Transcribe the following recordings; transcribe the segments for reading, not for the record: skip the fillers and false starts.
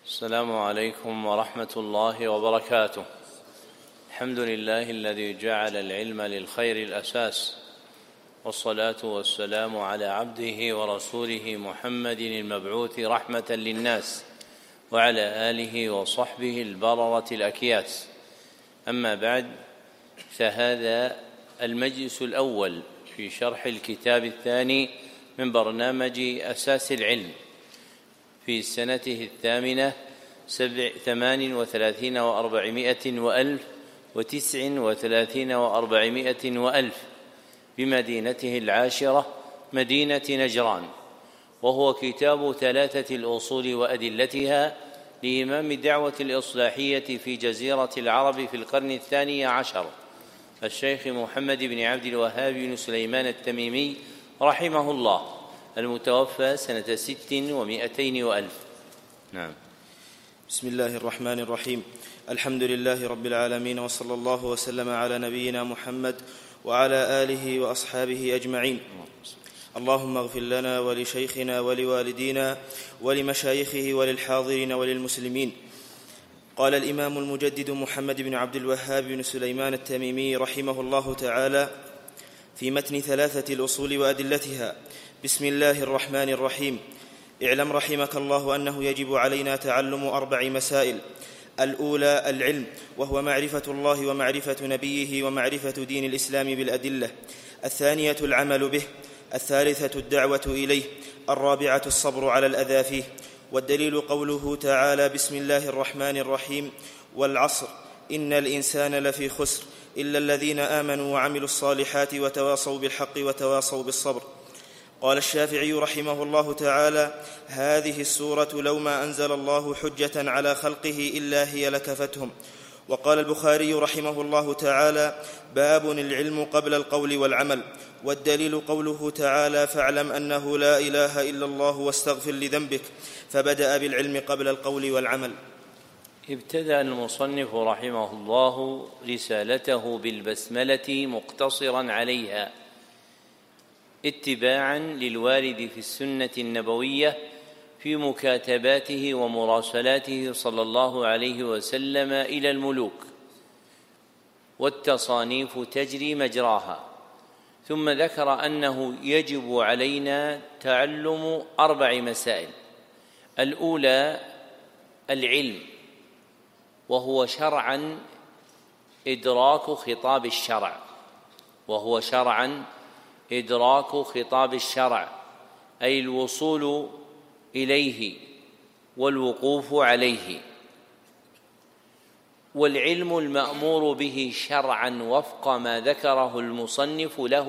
السلام عليكم ورحمة الله وبركاته. الحمد لله الذي جعل العلم للخير الأساس، والصلاة والسلام على عبده ورسوله محمد المبعوث رحمة للناس، وعلى آله وصحبه البررة الأكياس. أما بعد، فهذا المجلس الأول في شرح الكتاب الثاني من برنامج أساس العلم في سنته 38 و400 وألف 39 و400 وألف بمدينته العاشرة مدينة نجران، وهو كتاب 3 الأصول وأدلتها لإمام الدعوة الإصلاحية في جزيرة العرب في القرن 12 الشيخ محمد بن عبد الوهاب بن سليمان التميمي رحمه الله، المتوفى سنة 600 وألف. نعم. بسم الله الرحمن الرحيم. الحمد لله رب العالمين، وصلى الله وسلم على نبينا محمد وعلى آله وأصحابه أجمعين. اللهم اغفر لنا ولشيخنا ولوالدينا ولمشايخه وللحاضرين وللمسلمين. قال الإمام المجدد محمد بن عبد الوهاب بن سليمان التميمي رحمه الله تعالى في متن 3 الأصول وأدلتها: بسم الله الرحمن الرحيم. اعلم رحمك الله أنه يجب علينا تعلم 4 مسائل: الأولى العلم، وهو معرفة الله ومعرفة نبيه ومعرفة دين الإسلام بالأدلة. الثانية العمل به. الثالثة الدعوة إليه. الرابعة الصبر على الأذى فيه. والدليل قوله تعالى: بسم الله الرحمن الرحيم: والعصر إن الإنسان لفي خسر إلا الذين آمنوا وعملوا الصالحات وتواصوا بالحق وتواصوا بالصبر. قال الشافعي رحمه الله تعالى: هذه السورة لو ما أنزل الله حجة على خلقه إلا هي لكفتهم. وقال البخاري رحمه الله تعالى: باب العلم قبل القول والعمل. والدليل قوله تعالى: فاعلم أنه لا إله إلا الله واستغفر لذنبك، فبدأ بالعلم قبل القول والعمل. ابتدأ المصنف رحمه الله رسالته بالبسملة مقتصرا عليها، اتباعا للوارد في السنة النبوية في مكاتباته ومراسلاته صلى الله عليه وسلم إلى الملوك، والتصانيف تجري مجراها. ثم ذكر أنه يجب علينا تعلم 4 مسائل: الأولى العلم، وهو شرعا إدراك خطاب الشرع، أي الوصول إليه والوقوف عليه. والعلم المأمور به شرعا وفق ما ذكره المصنف له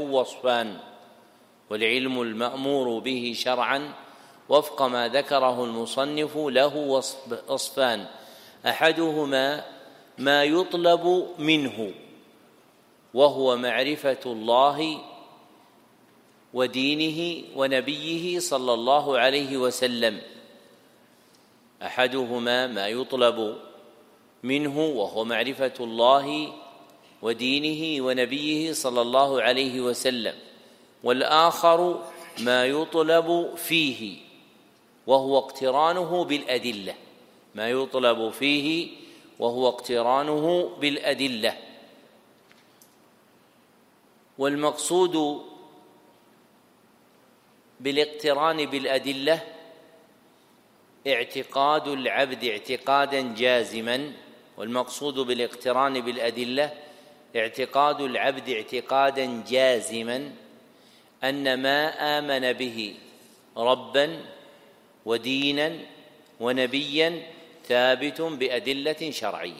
وصفان: أحدهما ما يطلب منه، وهو معرفة الله ودينه ونبيه صلى الله عليه وسلم. أحدهما ما يطلب منه وهو معرفة الله ودينه ونبيه صلى الله عليه وسلم، والآخر ما يطلب فيه وهو اقترانه بالأدلة. والمقصود بالاقتران بالأدلة اعتقاد العبد اعتقادا جازما أن ما آمن به ربا ودينا ونبيا ثابت بأدلة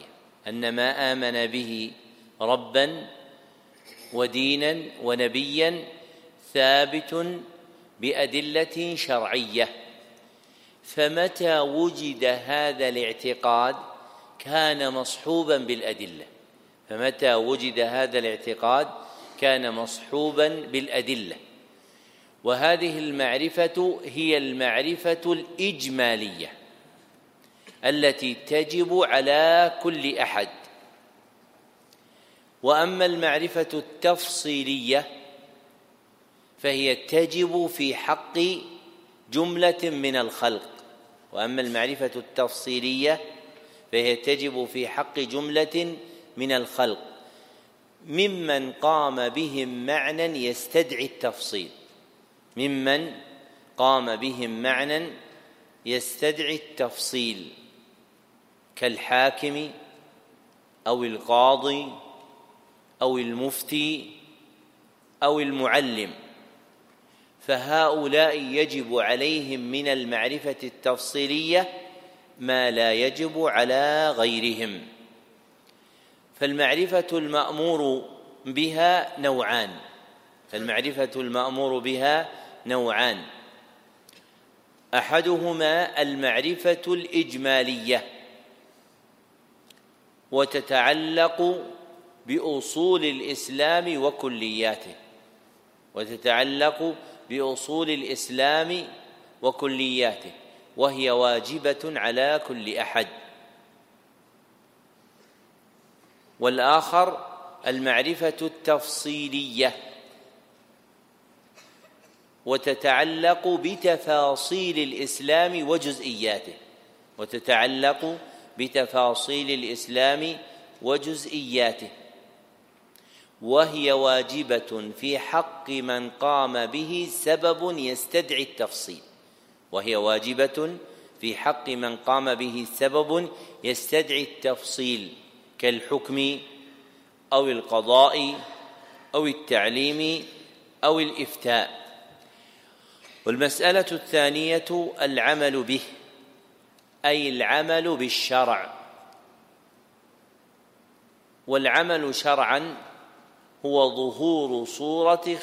شرعية. فمتى وجد هذا الاعتقاد كان مصحوبا بالأدلة. وهذه المعرفة هي المعرفة الإجمالية التي تجب على كل أحد. وأما المعرفة التفصيلية فهي تجب في حق جملة من الخلق، وأما المعرفة التفصيلية فهي تجب في حق جملة من الخلق ممن قام بهم معنى يستدعي التفصيل، ممن قام بهم معنى يستدعي التفصيل كالحاكم أو القاضي أو المفتي أو المعلم، فهؤلاء يجب عليهم من المعرفة التفصيلية ما لا يجب على غيرهم. فالمعرفة المأمور بها نوعان، أحدهما المعرفة الإجمالية وتتعلق بأصول الإسلام وكلياته وهي واجبة على كل أحد. والآخر المعرفة التفصيلية وتتعلق بتفاصيل الإسلام وجزئياته وهي واجبة في حق من قام به سبب يستدعي التفصيل كالحكم أو القضاء أو التعليم أو الإفتاء. والمسألة الثانية العمل به، أي العمل بالشرع. والعمل شرعا هو ظهور صورة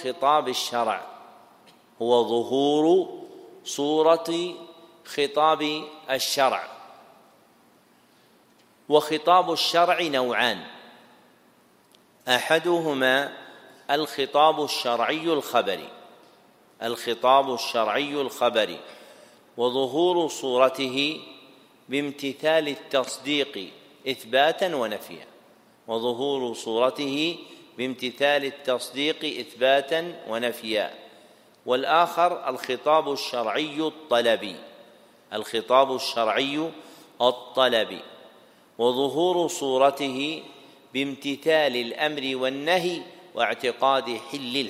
خطاب الشرع. وخطاب الشرع نوعان، أحدهما الخطاب الشرعي الخبري وظهور صورته بامتثال التصديق إثباتا ونفيا. والآخر الخطاب الشرعي الطلبي وظهور صورته بامتثال الأمر والنهي واعتقاد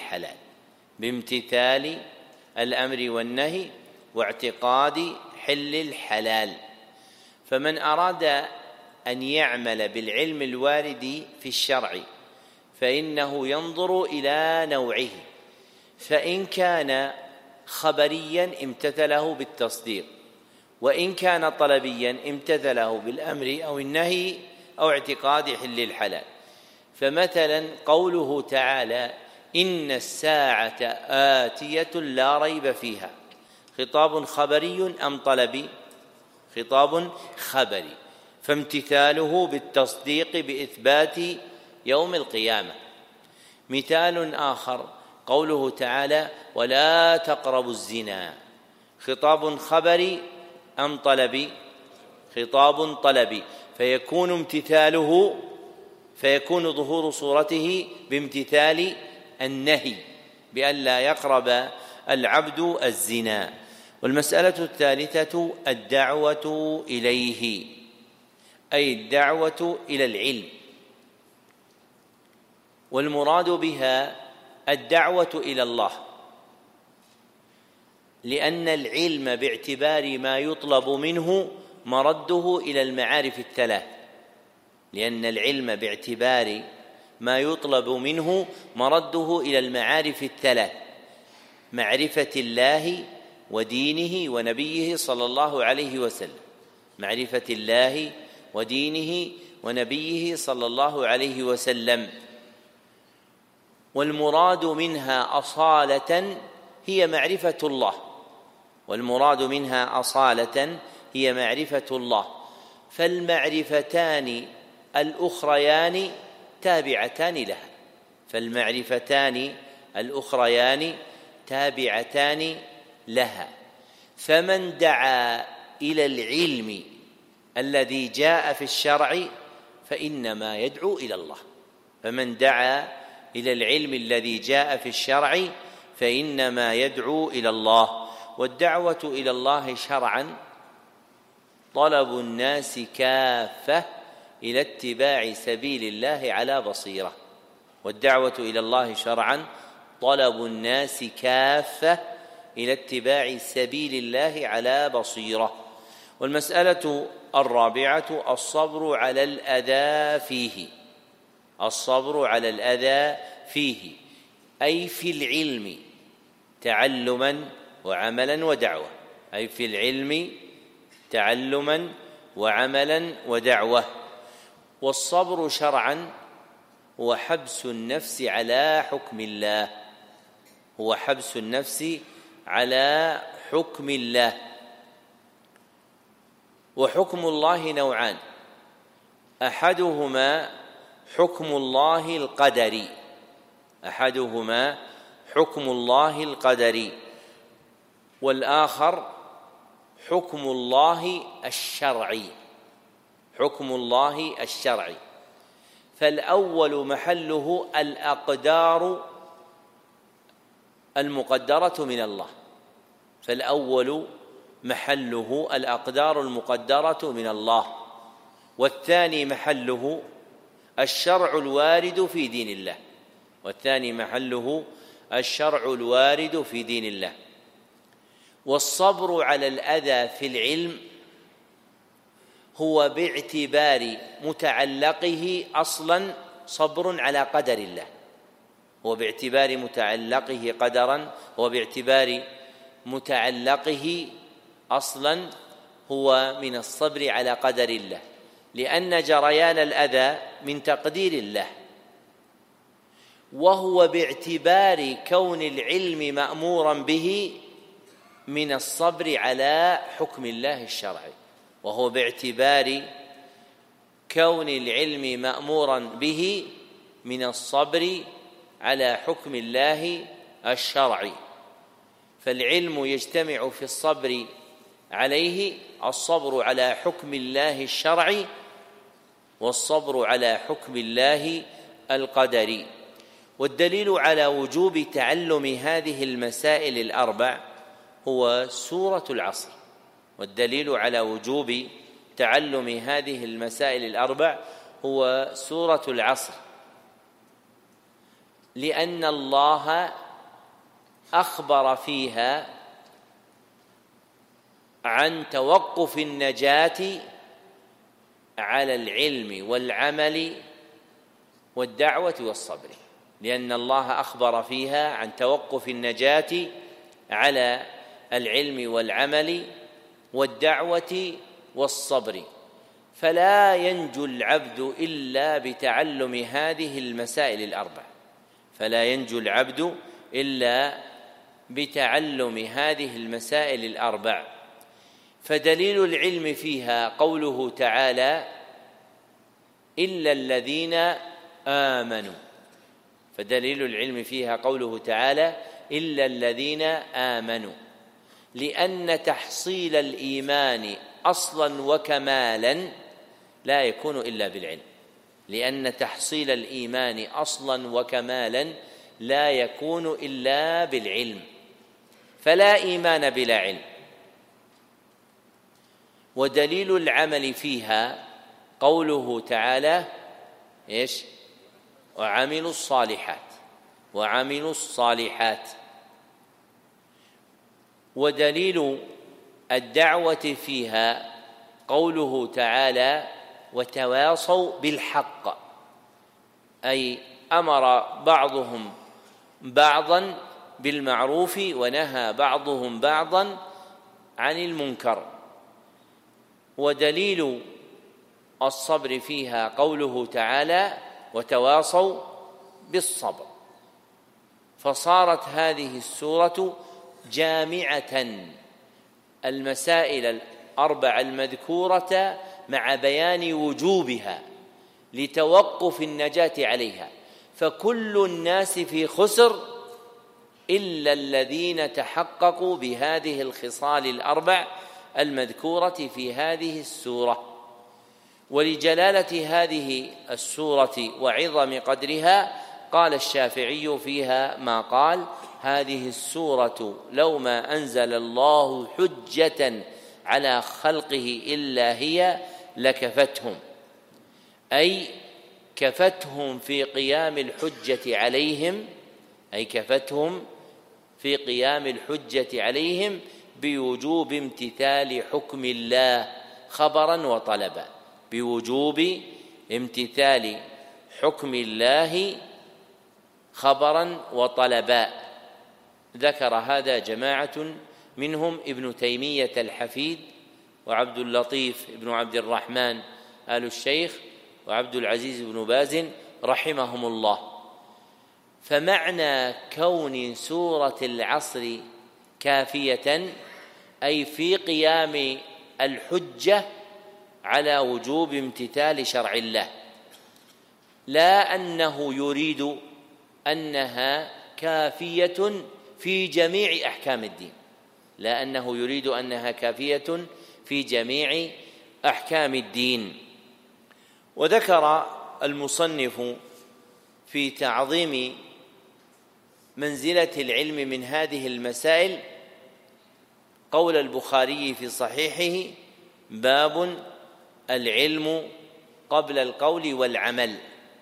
حل الحلال فمن أراد أن يعمل بالعلم الوارد في الشرع فإنه ينظر إلى نوعه، فإن كان خبريا امتثله بالتصديق، وإن كان طلبيا امتثله بالأمر أو النهي أو اعتقاد حل الحلال. فمثلا قوله تعالى إن الساعة آتية لا ريب فيها، خطاب خبري أم طلبي؟ خطاب خبري، فامتثاله بالتصديق بإثبات يوم القيامة. مثال آخر قوله تعالى ولا تقربوا الزنا، خطاب خبري أم طلبي؟ خطاب طلبي، فيكون ظهور صورته بامتثال النهي بأن لا يقرب العبد الزنا. والمسألة الثالثة الدعوة إليه، أي الدعوة إلى العلم، والمراد بها الدعوة إلى الله، لأن العلم باعتبار ما يطلب منه مرده إلى المعارف الثلاث: معرفة الله ودينه ونبيه صلى الله عليه وسلم، والمراد منها أصالة هي معرفة الله، فالمعرفتان الأخريان تابعتان لها. فمن دعا إلى العلم الذي جاء في الشرع فإنما يدعو إلى الله. والدعوة إلى الله شرعا طلب الناس كافة إلى اتباع سبيل الله على بصيرة، والدعوة إلى الله شرعا طلب الناس كافة إلى اتباع سبيل الله على بصيرة. والمسألة الرابعة الصبر على الأذى فيه. الصبر على الأذى فيه أي في العلم تعلما وعملا ودعوة، أي في العلم تعلما وعملا ودعوة. والصبر شرعا هو حبس النفس على حكم الله، هو حبس النفس على حكم الله. وحكم الله نوعان، أحدهما حكم الله القدري، أحدهما حكم الله القدري، والآخر حكم الله الشرعي، حكم الله الشرعي. فالأول محله الأقدار المقدرة من الله، فالأول محله الأقدار المقدرة من الله، والثاني محله الشرع الوارد في دين الله، والثاني محله الشرع الوارد في دين الله. والصبر على الأذى في العلم هو باعتبار متعلقه أصلا صبر على قدر الله، هو باعتبار متعلقه قدرا، هو باعتبار متعلقه أصلا هو من الصبر على قدر الله، لأن جريان الأذى من تقدير الله، وهو باعتبار كون العلم مأمورا به من الصبر على حكم الله الشرعي، وهو باعتبار كون العلم مأمورا به من الصبر على حكم الله الشرعي. فالعلم يجتمع في الصبر عليه الصبر على حكم الله الشرعي والصبر على حكم الله القدري. والدليل على وجوب تعلم هذه المسائل الأربع هو سورة العصر، والدليل على وجوب تعلم هذه المسائل الأربع هو سورة العصر، لأن الله أخبر فيها عن توقف النجاة على العلم والعمل والدعوة والصبر، لأن الله أخبر فيها عن توقف النجاة على العلم والعمل والدعوة والصبر، فلا ينجو العبد إلا بتعلم هذه المسائل الأربع، فلا ينجو العبد إلا بتعلم هذه المسائل الأربع. فدليل العلم فيها قوله تعالى إلا الذين آمنوا، فدليل العلم فيها قوله تعالى إلا الذين آمنوا، لأن تحصيل الإيمان أصلا وكمالا لا يكون إلا بالعلم، لأن تحصيل الإيمان أصلا وكمالا لا يكون إلا بالعلم، فلا إيمان بلا علم. ودليل العمل فيها قوله تعالى إيش؟ وعملوا الصالحات، وعملوا الصالحات. ودليل الدعوة فيها قوله تعالى وتواصوا بالحق، أي أمر بعضهم بعضا بالمعروف ونهى بعضهم بعضا عن المنكر. ودليل الصبر فيها قوله تعالى وتواصوا بالصبر. فصارت هذه السورة جامعة المسائل الأربع المذكورة مع بيان وجوبها لتوقف النجاة عليها، فكل الناس في خسر إلا الذين تحققوا بهذه الخصال الأربع المذكورة في هذه السورة. ولجلالة هذه السورة وعظم قدرها قال الشافعي فيها ما قال: هذه السورة لو ما أنزل الله حجة على خلقه إلا هي لكفتهم، أي كفتهم في قيام الحجة عليهم، أي كفتهم في قيام الحجة عليهم بوجوب امتثال حكم الله خبرا وطلبا، بوجوب امتثال حكم الله خبرا وطلبا. ذكر هذا جماعة منهم ابن تيمية الحفيد وعبد اللطيف بن عبد الرحمن آل الشيخ وعبد العزيز بن باز رحمهم الله. فمعنى كون سورة العصر كافية أي في قيام الحجة على وجوب امتثال شرع الله، لا أنه يريد أنها كافية في جميع أحكام الدين، لا أنه يريد أنها كافية في جميع أحكام الدين. وذكر المصنف في تعظيم منزلة العلم من هذه المسائل قول البخاري في صحيحه: باب العلم قبل القول والعمل.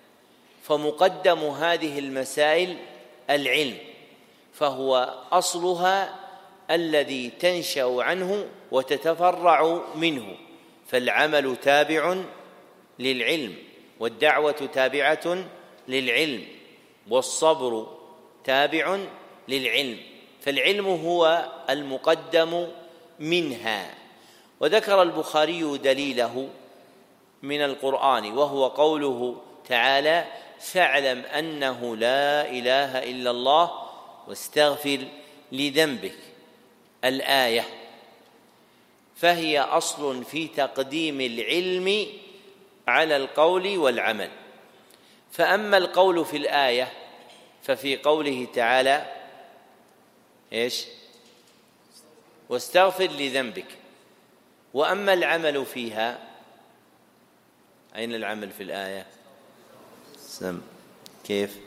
فمقدم هذه المسائل العلم، فهو أصلها الذي تنشأ عنه وتتفرع منه، فالعمل تابع للعلم، والدعوة تابعة للعلم، والصبر تابع للعلم، فالعلم هو المقدم منها. وذكر البخاري دليله من القرآن وهو قوله تعالى: فاعلم أنه لا إله إلا الله واستغفر لذنبك، الآية، فهي أصل في تقديم العلم على القول والعمل. فأما القول في الآية ففي قوله تعالى إيش؟ واستغفر لذنبك. وأما العمل فيها، أين العمل في الآية؟ كيف؟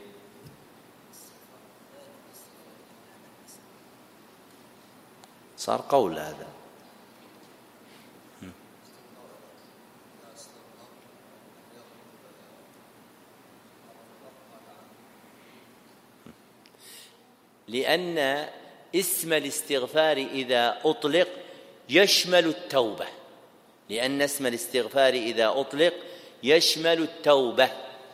صار قول هذا. لأن اسم الاستغفار إذا أطلق يشمل التوبة، لأن اسم الاستغفار إذا أطلق يشمل التوبة،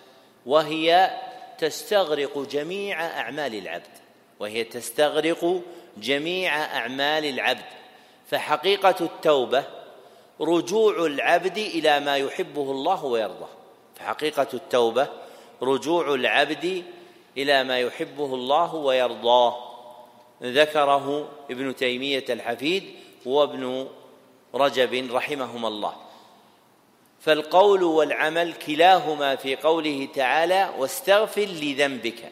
وهي تستغرق جميع أعمال العبد، وهي تستغرق جميع أعمال العبد. فحقيقة التوبة رجوع العبد إلى ما يحبه الله ويرضاه، فحقيقة التوبة رجوع العبد إلى ما يحبه الله ويرضاه. ذكره ابن تيمية الحفيد وابن رجب رحمهما الله. فالقول والعمل كلاهما في قوله تعالى: واستغفر لذنبك.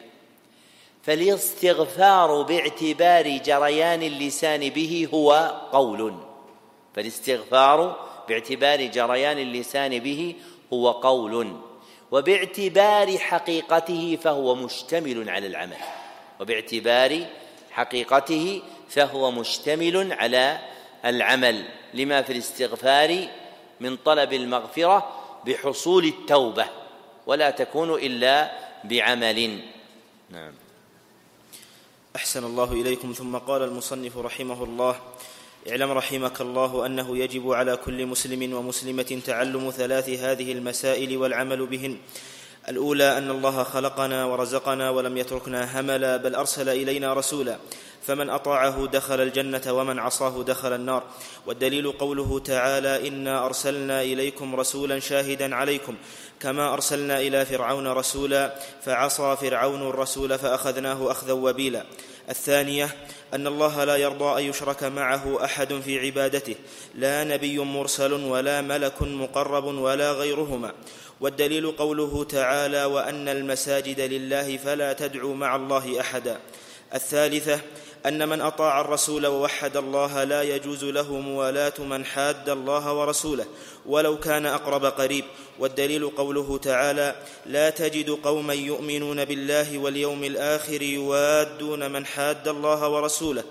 فالاستغفار باعتبار جريان اللسان به هو قول، فالاستغفار باعتبار جريان اللسان به هو قول، وباعتبار حقيقته فهو مشتمل على العمل، وباعتبار حقيقته فهو مشتمل على العمل، لما في الاستغفار من طلب المغفرة بحصول التوبة، ولا تكون إلا بعمل. نعم. أحسن الله إليكم. ثم قال المصنف رحمه الله: اعلم رحمك الله أنه يجب على كل مسلم ومسلمة تعلم ثلاث هذه المسائل والعمل بهن. الأولى أن الله خلقنا ورزقنا ولم يتركنا هملا، بل أرسل إلينا رسولا، فمن أطاعه دخل الجنة ومن عصاه دخل النار. والدليل قوله تعالى: إنا أرسلنا إليكم رسولا شاهدا عليكم كما أرسلنا إلى فرعون رسولا فعصى فرعون الرسول فأخذناه أخذا وبيلا. الثانية أن الله لا يرضى أن يشرك معه أحد في عبادته، لا نبي مرسل ولا ملك مقرب ولا غيرهما. والدليل قوله تعالى: وأن المساجد لله فلا تدعوا مع الله أحدا. الثالثة أن من أطاع الرسول ووحد الله لا يجوز له موالاة من حاد الله ورسوله ولو كان أقرب قريب. والدليل قوله تعالى: لا تجد قوما يؤمنون بالله واليوم الآخر يوادون من حاد الله ورسوله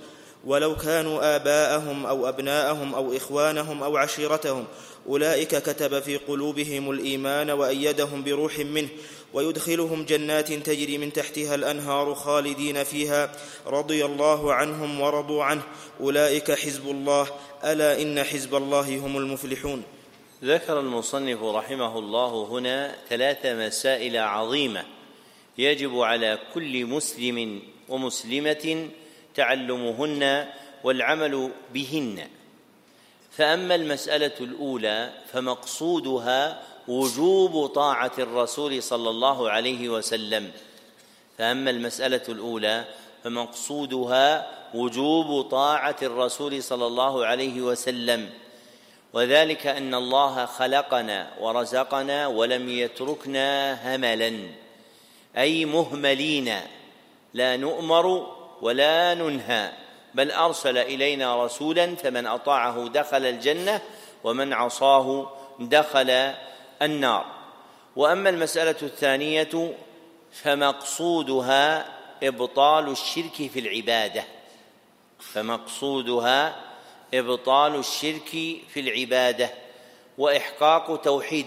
ولو كانوا آباءهم أو أبناءهم أو إخوانهم أو عشيرتهم، أولئك كتب في قلوبهم الإيمان وأيدهم بروح منه، ويدخلهم جنات تجري من تحتها الأنهار خالدين فيها، رضي الله عنهم ورضوا عنه، أولئك حزب الله، ألا إن حزب الله هم المفلحون. ذكر المصنف رحمه الله هنا 3 مسائل عظيمة يجب على كل مسلم ومسلمة تعلمهن والعمل بهن. فأما المسألة الأولى فمقصودها وجوب طاعة الرسول صلى الله عليه وسلم. فأما المسألة الأولى فمقصودها وجوب طاعة الرسول صلى الله عليه وسلم، وذلك أن الله خلقنا ورزقنا ولم يتركنا هملا، أي مهملين، لا نؤمر ولا ننهى، بل أرسل إلينا رسولا فمن أطاعه دخل الجنة ومن عصاه دخل النار. وأما المسألة الثانية فمقصودها إبطال الشرك في العبادة، فمقصودها إبطال الشرك في العبادة وإحقاق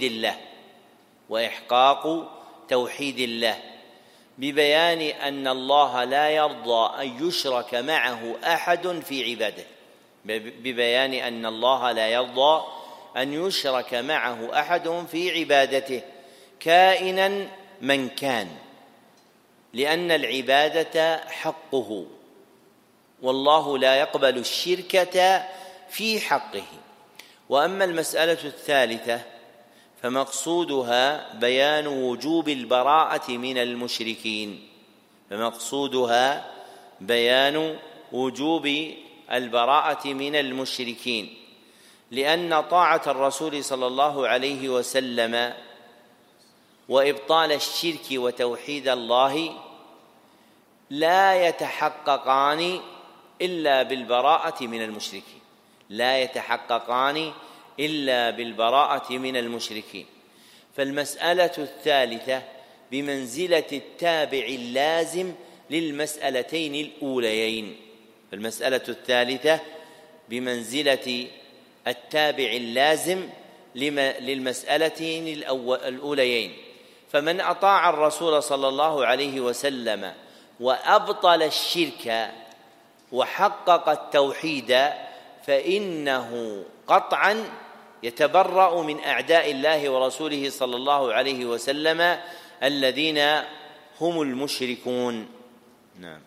توحيد الله ببيان أن الله لا يرضى أن يشرك معه أحد في عبادته، ببيان أن الله لا يرضى أن يشرك معه أحد في عبادته كائنا من كان، لأن العبادة حقه، والله لا يقبل الشركة في حقه. وأما المسألة الثالثة فمقصودها بيان وجوب البراءة من المشركين، فمقصودها بيان وجوب البراءة من المشركين، لأن طاعة الرسول صلى الله عليه وسلم وإبطال الشرك وتوحيد الله لا يتحققان إلا بالبراءة من المشركين، لا يتحققان إلا بالبراءة من المشركين. فالمسألة الثالثة بمنزلة التابع اللازم للمسألتين الأوليين، فالمسألة الثالثة بمنزلة التابع اللازم للمسألتين الأوليين. فمن أطاع الرسول صلى الله عليه وسلم وأبطل الشرك وحقق التوحيد فإنه قطعا يتبرأ من أعداء الله ورسوله صلى الله عليه وسلم الذين هم المشركون. نعم.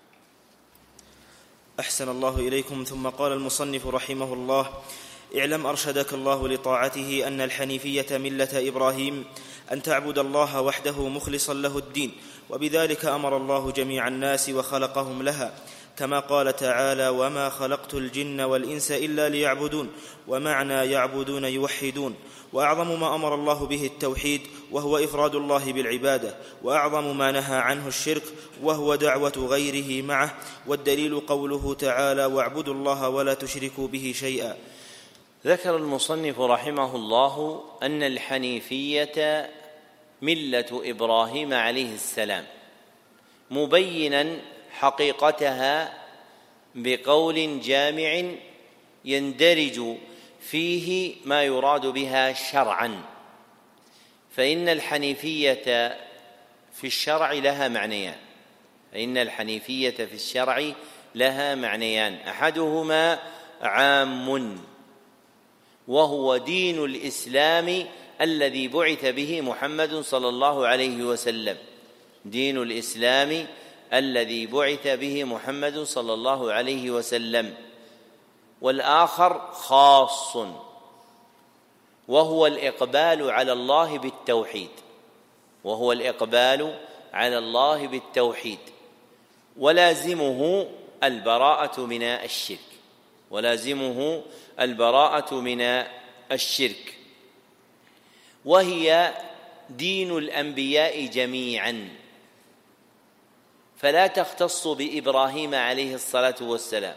أحسن الله إليكم. ثم قال المصنف رحمه الله: اعلم أرشدك الله لطاعته أن الحنيفية ملة إبراهيم، أن تعبد الله وحده مخلصا له الدين، وبذلك أمر الله جميع الناس وخلقهم لها، كما قال تعالى: وما خلقت الجن والإنس إلا ليعبدون، ومعنى يعبدون يوحدون. وأعظم ما أمر الله به التوحيد، وهو إفراد الله بالعبادة، وأعظم ما نهى عنه الشرك، وهو دعوة غيره معه، والدليل قوله تعالى: واعبدوا الله ولا تشركوا به شيئا. ذكر المصنف رحمه الله أن الحنيفية ملة إبراهيم عليه السلام، مبينا حقيقتها بقول جامع يندرج فيه ما يراد بها شرعا. فإن الحنيفية في الشرع لها معنيان، أحدهما عام وهو دين الإسلام الذي بعث به محمد صلى الله عليه وسلم، دين الإسلام الذي بعث به محمد صلى الله عليه وسلم. والآخر خاص وهو الإقبال على الله بالتوحيد، ولازمه البراءة من الشرك، وهي دين الأنبياء جميعا، فلا تختص بإبراهيم عليه الصلاة والسلام.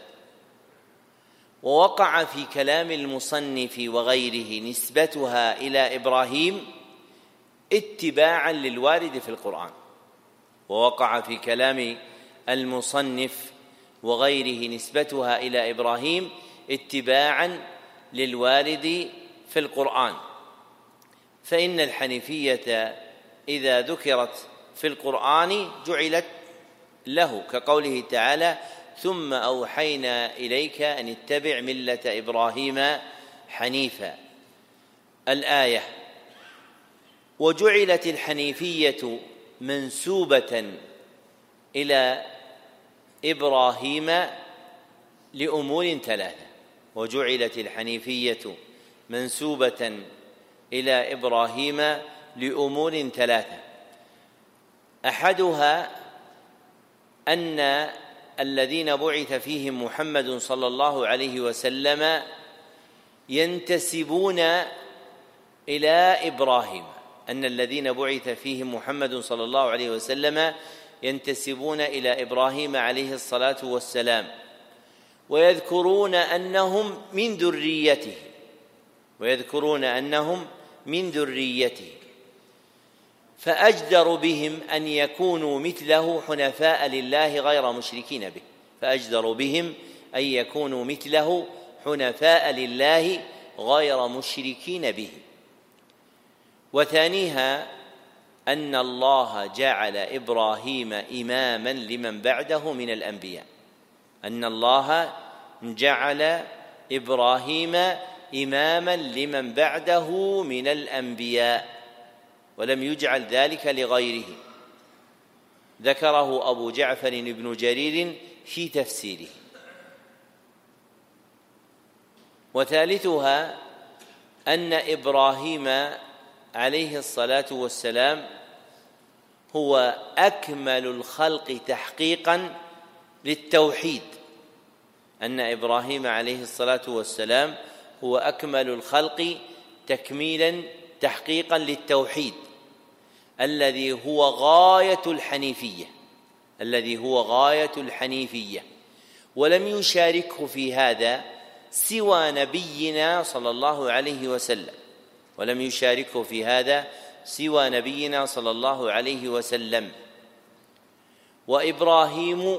ووقع في كلام المصنف وغيره نسبتها إلى إبراهيم اتباعا للوارد في القرآن، ووقع في كلام المصنف وغيره نسبتها إلى إبراهيم اتباعا للوارد في القرآن، فإن الحنيفية إذا ذكرت في القرآن جعلت له، كقوله تعالى: ثم أوحينا إليك أن اتبع ملة إبراهيم حنيفا، الآية. وجعلت الحنيفية منسوبة إلى إبراهيم لأمور ثلاثة. وجعلت الحنيفية منسوبة إلى إبراهيم لأمور ثلاثة: أحدها أن الذين بعث فيهم محمد صلى الله عليه وسلم ينتسبون إلى إبراهيم، أن الذين بعث فيهم محمد صلى الله عليه وسلم ينتسبون إلى إبراهيم عليه الصلاة والسلام، ويذكرون أنهم من ذريته، فأجدر بهم أن يكونوا مثله حنفاء لله غير مشركين به. وثانيها أن الله جعل إبراهيم إماما لمن بعده من الأنبياء، ولم يجعل ذلك لغيره، ذكره أبو جعفر بن جرير في تفسيره. وثالثها أن إبراهيم عليه الصلاة والسلام هو أكمل الخلق تحقيقا للتوحيد، تحقيقا للتوحيد الذي هو غاية الحنيفية، ولم يشاركه في هذا سوى نبينا صلى الله عليه وسلم. وإبراهيم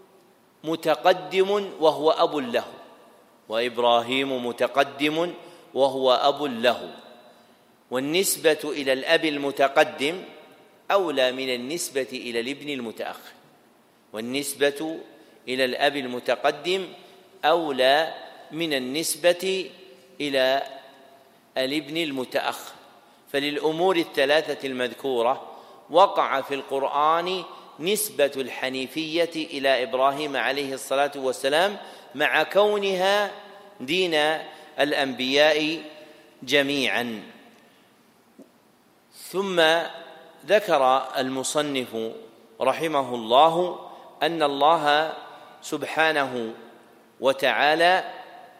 متقدم وهو أب له، والنسبة إلى الأب المتقدم أولى من النسبة إلى الابن المتأخر. فللأمور الثلاثة المذكورة وقع في القرآن نسبة الحنيفية إلى إبراهيم عليه الصلاة والسلام، مع كونها دين الأنبياء جميعا. ثم ذكر المصنف رحمه الله أن الله سبحانه وتعالى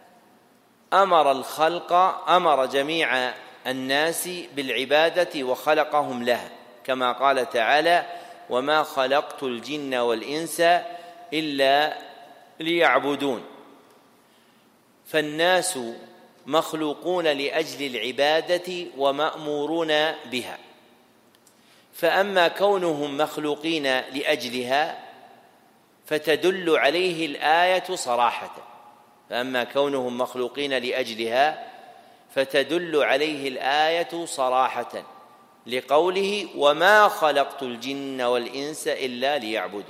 أمر جميع الناس بالعبادة وخلقهم لها، كما قال تعالى: وما خلقت الجن والإنس إلا ليعبدون. فالناس مخلوقون لأجل العبادة ومأمورون بها، فأما كونهم مخلوقين لأجلها فتدل عليه الآية صراحة، لقوله: وما خلقت الجن والإنس إلا ليعبدون.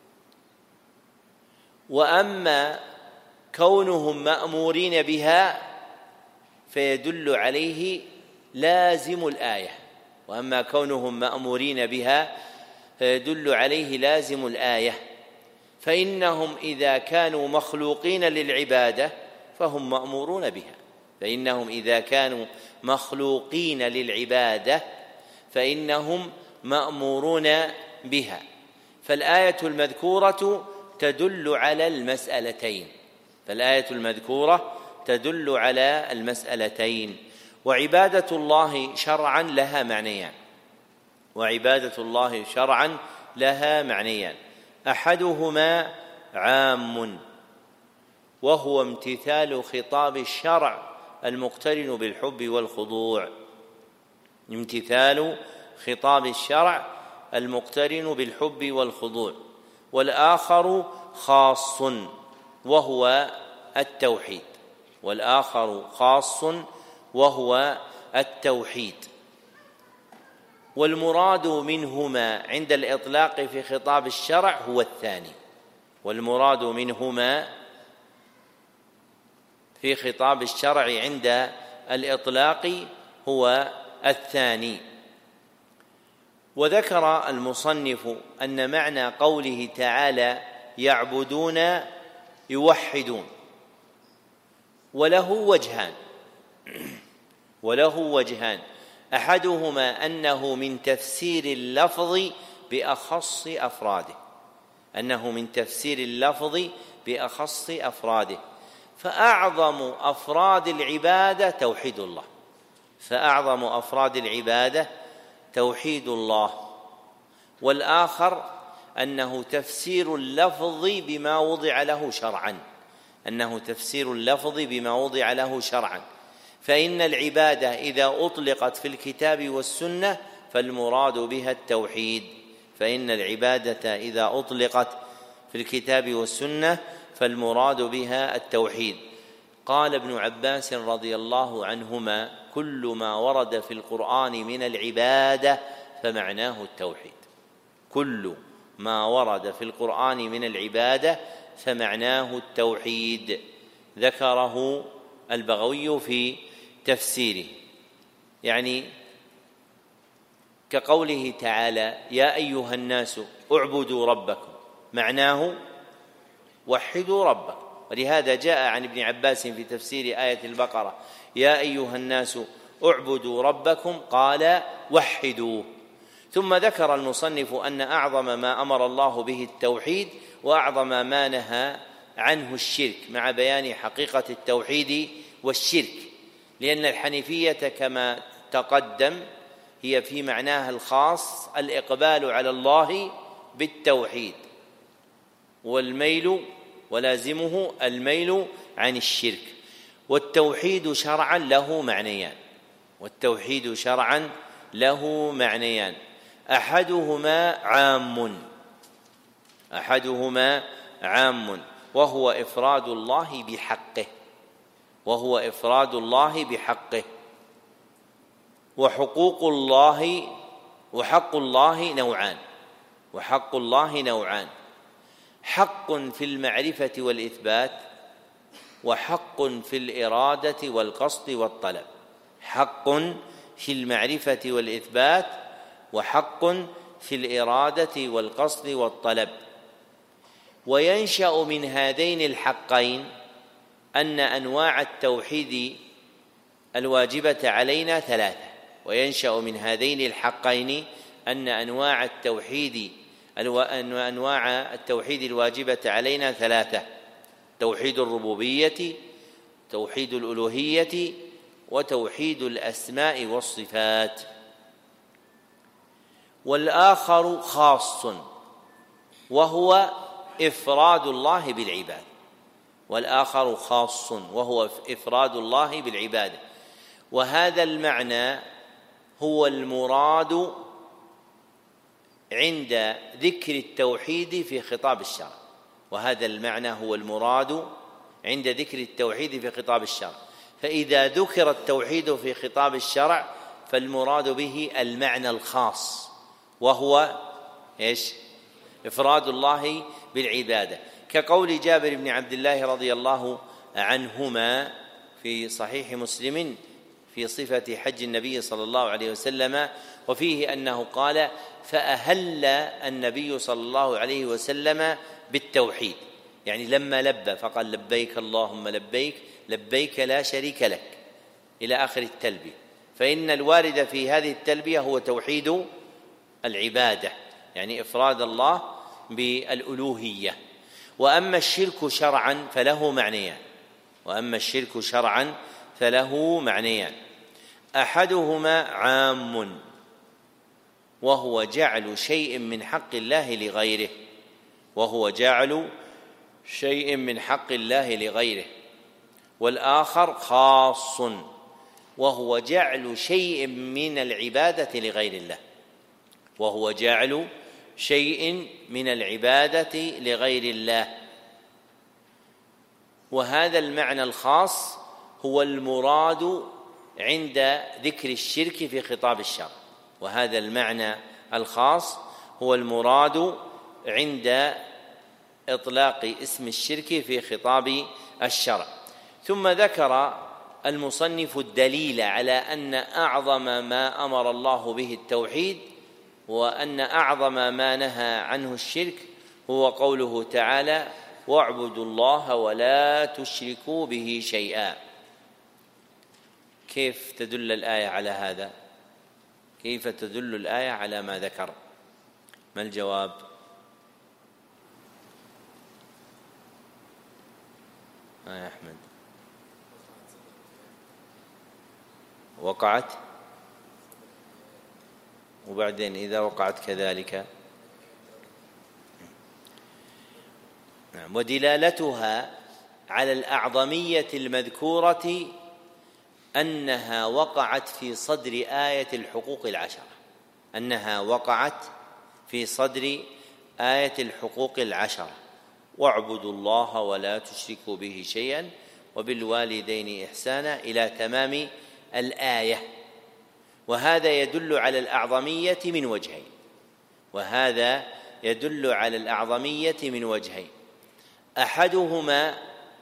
وأما كونهم مأمورين بها فيدل عليه لازم الآية، فإنهم إذا كانوا مخلوقين للعبادة فهم مأمورون بها. فالآية المذكورة تدل على المسألتين. وعبادة الله شرعا لها معنيان: أحدهما عام وهو امتثال خطاب الشرع المقترن بالحب والخضوع، والآخر خاص وهو التوحيد، والآخر خاص وهو التوحيد. والمراد منهما عند الإطلاق في خطاب الشرع هو الثاني، والمراد منهما في خطاب الشرع عند الإطلاق هو الثاني. وذكر المصنف أن معنى قوله تعالى يعبدون يوحدون وله وجهان أحدهما أنه من تفسير اللفظ بأخص أفراده، فأعظم أفراد العبادة توحيد الله. والآخر أنه تفسير اللفظ بما وضع له شرعا، فإن العبادة إذا أطلقت في الكتاب والسنة فالمراد بها التوحيد. قال ابن عباس رضي الله عنهما: كل ما ورد في القرآن من العبادة فمعناه التوحيد. ذكره البغوي في تفسيره، يعني كقوله تعالى: يا أيها الناس اعبدوا ربكم، معناه وحدوا ربكم. ولهذا جاء عن ابن عباس في تفسير آية البقرة: يا أيها الناس اعبدوا ربكم، قال وحدوه. ثم ذكر المصنف أن أعظم ما أمر الله به التوحيد، وأعظم ما نهى عنه الشرك، مع بيان حقيقة التوحيد والشرك، لأن الحنيفية كما تقدم هي في معناها الخاص الإقبال على الله بالتوحيد، ولازمه الميل عن الشرك. والتوحيد شرعا له معنيان، أحدهما عام وهو إفراد الله بحقه، وحق الله نوعان: حق في المعرفة والإثبات، وحق في الإرادة والقصد والطلب. وينشأ من هذين الحقين أن أنواع التوحيد الواجبة علينا ثلاثة: توحيد الربوبية، توحيد الألوهية، وتوحيد الأسماء والصفات. والآخر خاص وهو إفراد الله بالعبادة، وهذا المعنى هو المراد عند ذكر التوحيد في خطاب الشرع. فإذا ذكر التوحيد في خطاب الشرع فالمراد به المعنى الخاص، وهو إفراد الله بالعبادة، كقول جابر بن عبد الله رضي الله عنهما في صحيح مسلم في صفة حج النبي صلى الله عليه وسلم، وفيه أنه قال: فأهل النبي صلى الله عليه وسلم بالتوحيد، يعني لما لبى فقال: لبيك اللهم لبيك، لبيك لا شريك لك، إلى آخر التلبية. فإن الوارد في هذه التلبية هو توحيد العبادة، يعني إفراد الله بالألوهية. وأما الشرك شرعا فله معنيان: أحدهما عام وهو جعل شيء من حق الله لغيره، والآخر خاص وهو جعل شيء من العبادة لغير الله. وهذا المعنى الخاص هو المراد عند ذكر الشرك في خطاب الشرع، وهذا المعنى الخاص هو المراد عند إطلاق اسم الشرك في خطاب الشرع. ثم ذكر المصنف الدليل على أن أعظم ما أمر الله به التوحيد، وأن أعظم ما نهى عنه الشرك هو قوله تعالى: واعبدوا الله ولا تشركوا به شيئا. كيف تدل الآية على هذا؟ كيف تدل الآية على ما ذكر؟ ما الجواب؟ يا أحمد، وقعت، وبعدين إذا وقعت كذلك. ودلالتها على الأعظمية المذكورة أنها وقعت في صدر آية الحقوق العشرة، أنها وقعت في صدر آية الحقوق العشرة: واعبدوا الله ولا تشركوا به شيئا وبالوالدين إحسانا إلى تمام الآية. وهذا يدل على الأعظمية من وجهين، وهذا يدل على الأعظمية من وجهين: أحدهما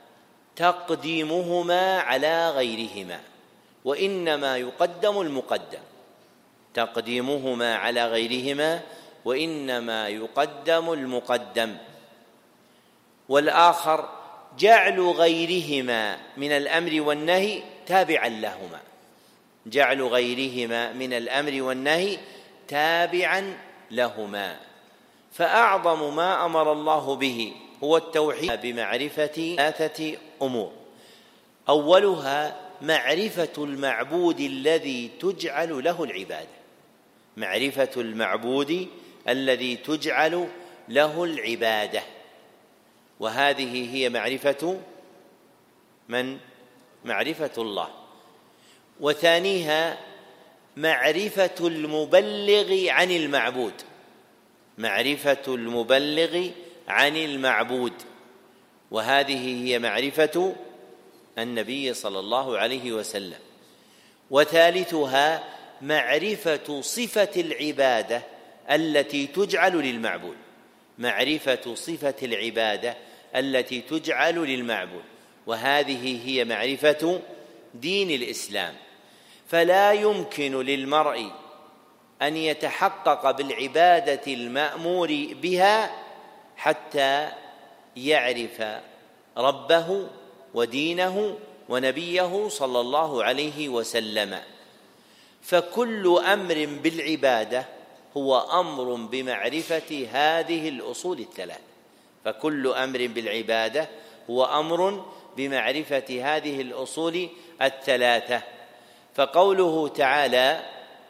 تقديمهما على غيرهما، وإنما يقدم المقدم، تقديمهما على غيرهما وإنما يقدم المقدم. والآخر جعل غيرهما من الأمر والنهي تابعا لهما، جعل غيرهما من الأمر والنهي تابعا لهما. فأعظم ما أمر الله به هو التوحيد بمعرفة 3 أمور: أولها معرفة المعبود الذي تجعل له العبادة، معرفة المعبود الذي تجعل له العبادة، وهذه هي معرفة من؟ معرفة الله. وثانيها معرفة المبلغ عن المعبود، معرفة المبلغ عن المعبود، وهذه هي معرفة النبي صلى الله عليه وسلم. وثالثها معرفة صفة العبادة التي تجعل للمعبود، معرفة صفة العبادة التي تجعل للمعبود، وهذه هي معرفة دين الإسلام. فلا يمكن للمرء أن يتحقق بالعبادة المأمور بها حتى يعرف ربه ودينه ونبيه صلى الله عليه وسلم. فكل أمر بالعبادة هو أمر بمعرفة هذه الأصول الثلاث، فكل أمر بالعبادة هو أمر بمعرفة هذه الأصول الثلاثة. فقوله تعالى: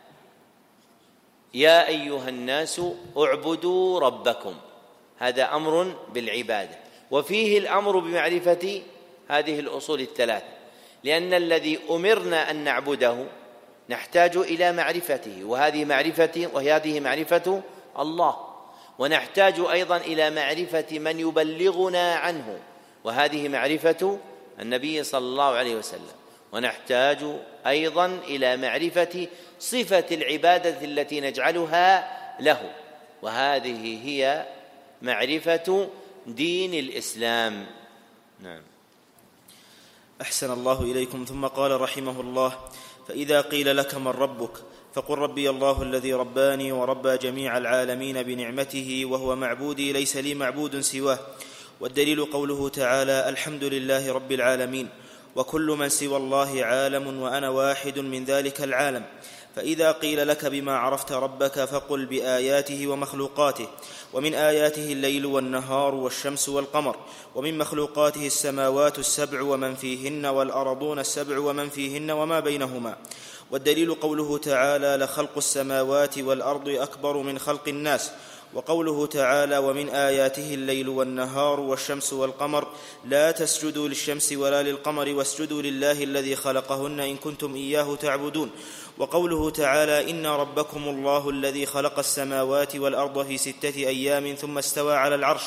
يا أيها الناس اعبدوا ربكم، هذا أمر بالعبادة، وفيه الأمر بمعرفة هذه الأصول الثلاثة، لأن الذي أمرنا أن نعبده نحتاج إلى معرفته، وهذه معرفة الله، ونحتاج أيضا إلى معرفة من يبلغنا عنه، وهذه معرفة النبي صلى الله عليه وسلم، ونحتاج أيضا إلى معرفة صفة العبادة التي نجعلها له، وهذه هي معرفة دين الإسلام. نعم. أحسن الله إليكم. ثم قال رحمه الله: فإذا قيل لك من ربك فقل ربي الله الذي رباني وربى جميع العالمين بنعمته وهو معبودي ليس لي معبود سواه. والدليل قوله تعالى: الحمد لله رب العالمين، وكل من سوى الله عالم وأنا واحد من ذلك العالم. فإذا قيل لك بما عرفت ربك فقل بآياته ومخلوقاته، ومن آياته الليل والنهار والشمس والقمر، ومن مخلوقاته السماوات السبع ومن فيهن والأرضون السبع ومن فيهن وما بينهما. والدليل قوله تعالى: لخلق السماوات والأرض أكبر من خلق الناس. وقوله تعالى: ومن آياته الليل والنهار والشمس والقمر لا تسجدوا للشمس ولا للقمر واسجدوا لله الذي خلقهن إن كنتم إياه تعبدون. وقوله تعالى: إن ربكم الله الذي خلق السماوات والأرض في 6 أيام ثم استوى على العرش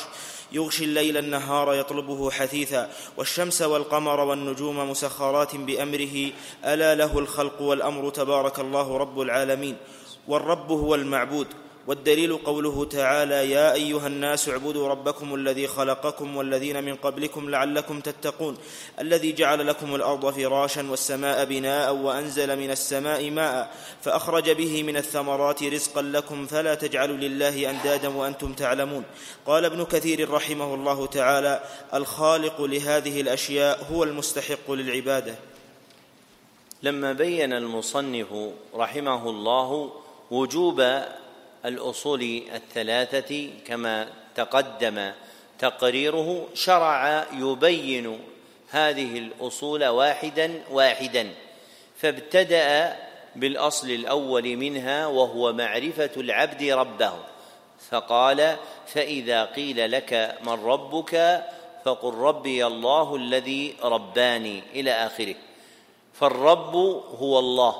يغشي الليل النهار يطلبه حثيثا، والشمس والقمر والنجوم مسخرات بأمره، ألا له الخلق والأمر، تبارك الله رب العالمين. والرب هو المعبود. والدليل قوله تعالى: يا أيها الناس اعبدوا ربكم الذي خلقكم والذين من قبلكم لعلكم تتقون، الذي جعل لكم الأرض فراشا والسماء بناء وأنزل من السماء ماء فأخرج به من الثمرات رزقا لكم فلا تجعلوا لله أندادا وأنتم تعلمون. قال ابن كثير رحمه الله تعالى: الخالق لهذه الأشياء هو المستحق للعبادة. لما بين المصنف رحمه الله وجوب الأصول الثلاثة كما تقدم تقريره، شرع يبين هذه الأصول واحدا فابتدأ بالأصل الأول منها وهو معرفة العبد ربه، فقال: فإذا قيل لك من ربك فقل ربي الله الذي رباني إلى آخره. فالرب هو الله،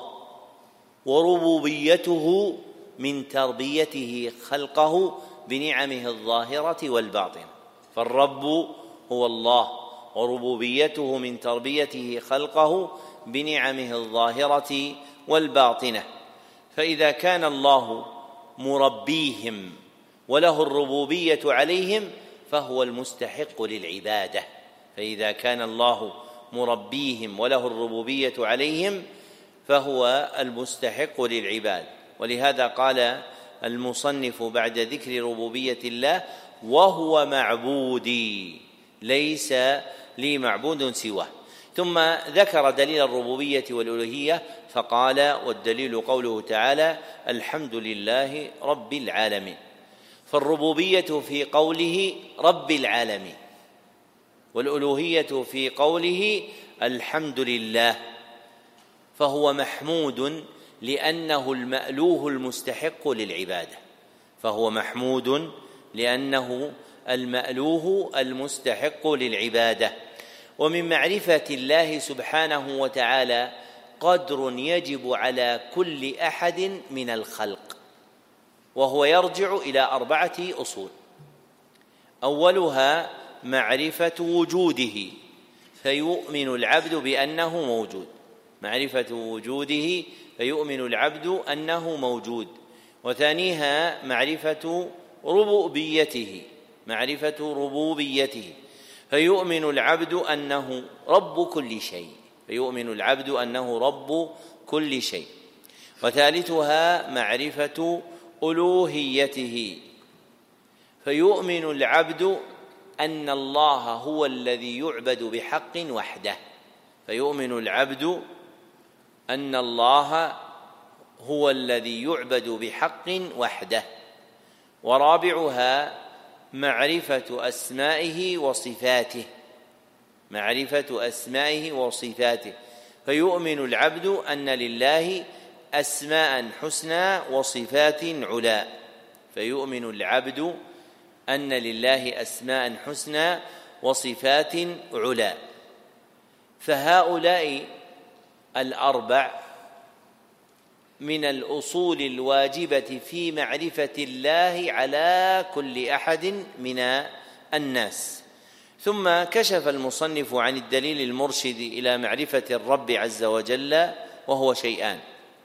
وربوبيته من تربيته خلقه بنعمه الظاهرة والباطنة. فالرب هو الله، وربوبيته من تربيته خلقه بنعمه الظاهرة والباطنة. فإذا كان الله مربيهم وله الربوبية عليهم فهو المستحق للعبادة. فإذا كان الله مربيهم وله الربوبية عليهم فهو المستحق للعبادة. ولهذا قال المصنف بعد ذكر ربوبية الله: وهو معبودي ليس لي معبود سواه. ثم ذكر دليل الربوبية والألوهية فقال: والدليل قوله تعالى: الحمد لله رب العالمين. فالربوبية في قوله رب العالمين، والألوهية في قوله الحمد لله، فهو محمود لأنه المألوه المستحق للعبادة. فهو محمود لأنه المألوه المستحق للعبادة. ومن معرفة الله سبحانه وتعالى قدر يجب على كل أحد من الخلق، وهو يرجع إلى 4 أصول. أولها معرفة وجوده، فيؤمن العبد بأنه موجود، معرفة وجوده فيؤمن العبد أنه موجود. وثانيها معرفة ربوبيته، معرفة ربوبيته فيؤمن العبد أنه رب كل شيء، فيؤمن العبد أنه رب كل شيء. وثالثها معرفة ألوهيته، فيؤمن العبد أن الله هو الذي يعبد بحق وحده، فيؤمن العبد أن الله هو الذي يعبد بحق وحده. ورابعها معرفة أسمائه وصفاته، معرفة أسمائه وصفاته فيؤمن العبد أن لله أسماء حسنى وصفات علا، فيؤمن العبد أن لله أسماء حسنى وصفات علا. فهؤلاء 4 من الأصول الواجبة في معرفة الله على كل أحد من الناس. ثم كشف المصنف عن الدليل المرشد إلى معرفة الرب عز وجل، وهو شيئان: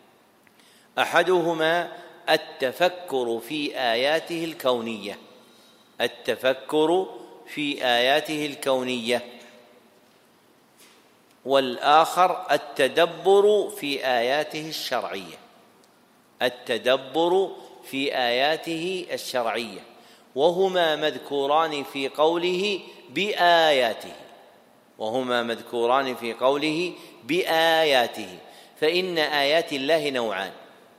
أحدهما التفكر في آياته الكونية، التفكر في آياته الكونية، والآخر التدبر في آياته الشرعية، التدبر في آياته الشرعية، وهما مذكوران في قوله بآياته، وهما مذكوران في قوله بآياته. فإن آيات الله نوعان: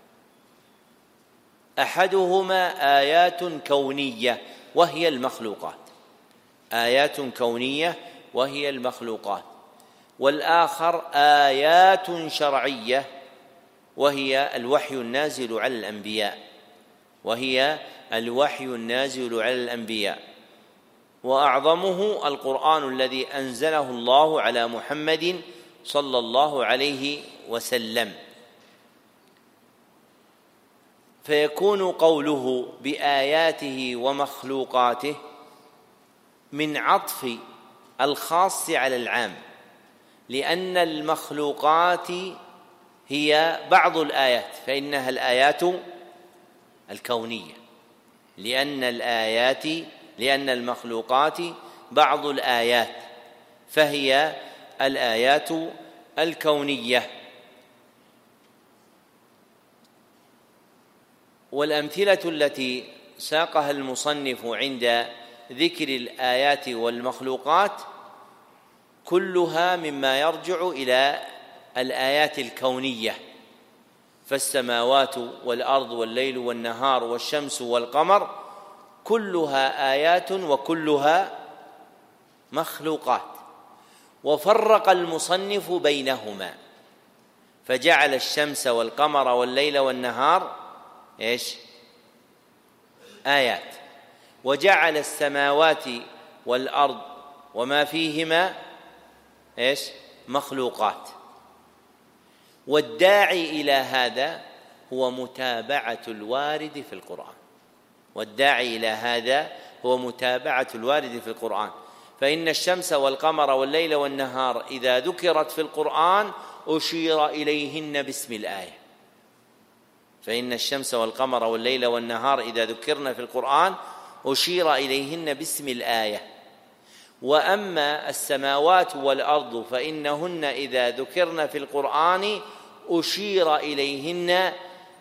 أحدهما آيات كونية وهي المخلوقات، آيات كونية وهي المخلوقات، والآخر آيات شرعية وهي الوحي النازل على الأنبياء، وهي الوحي النازل على الأنبياء. وأعظمه القرآن الذي أنزله الله على محمد صلى الله عليه وسلم. فيكون قوله بآياته ومخلوقاته من عطف الخاص على العام، لأن المخلوقات هي بعض الآيات، فإنها الآيات الكونية، لأن المخلوقات بعض الآيات، فهي الآيات الكونية. والأمثلة التي ساقها المصنف عند ذكر الآيات والمخلوقات كلها مما يرجع إلى الآيات الكونية، فالسماوات والأرض والليل والنهار والشمس والقمر كلها آيات وكلها مخلوقات. وفرق المصنف بينهما فجعل الشمس والقمر والليل والنهار آيات، وجعل السماوات والأرض وما فيهما مخلوقات. والداعي إلى هذا هو متابعة الوارد في القرآن، فإن الشمس والقمر والليل والنهار إذا ذكرت في القرآن أشير إليهن باسم الآية، فإن الشمس والقمر والليل والنهار إذا ذكرن في القرآن أشير إليهن باسم الآية. وأما السماوات والأرض فإنهن إذا ذكرن في القرآن أشير إليهن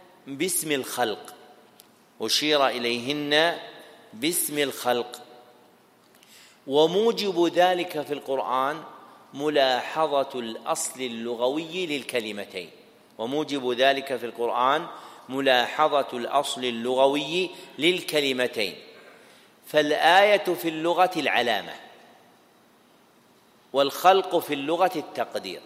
باسم الخلق. وموجب ذلك في القرآن ملاحظة الأصل اللغوي للكلمتين. فالآية في اللغة العلامة، والخلق في اللغة التقدير.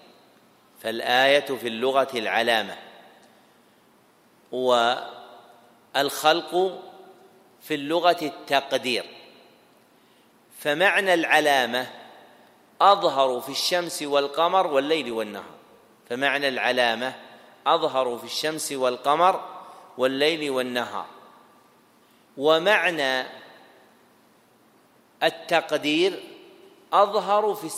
والخلق في اللغة التقدير. فمعنى العلامة أظهر في الشمس والقمر والليل والنهار، ومعنى التقدير أظهر في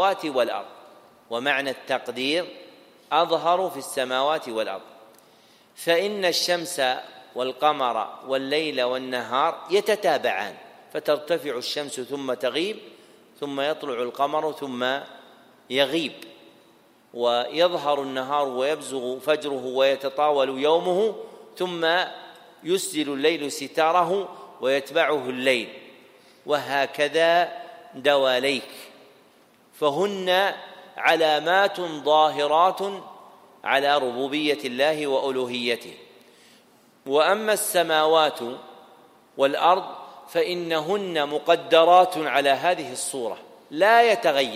السماوات والأرض. فإن الشمس والقمر والليل والنهار يتتابعان، فترتفع الشمس ثم تغيب، ثم يطلع القمر ثم يغيب، ويظهر النهار ويبزغ فجره ويتطاول يومه، ثم يسدل الليل ستاره ويتبعه الليل، وهكذا دواليك. فهن علامات ظاهرات على ربوبية الله وألوهيته. وأما السماوات والأرض فإنهن مقدرات على هذه الصورة لا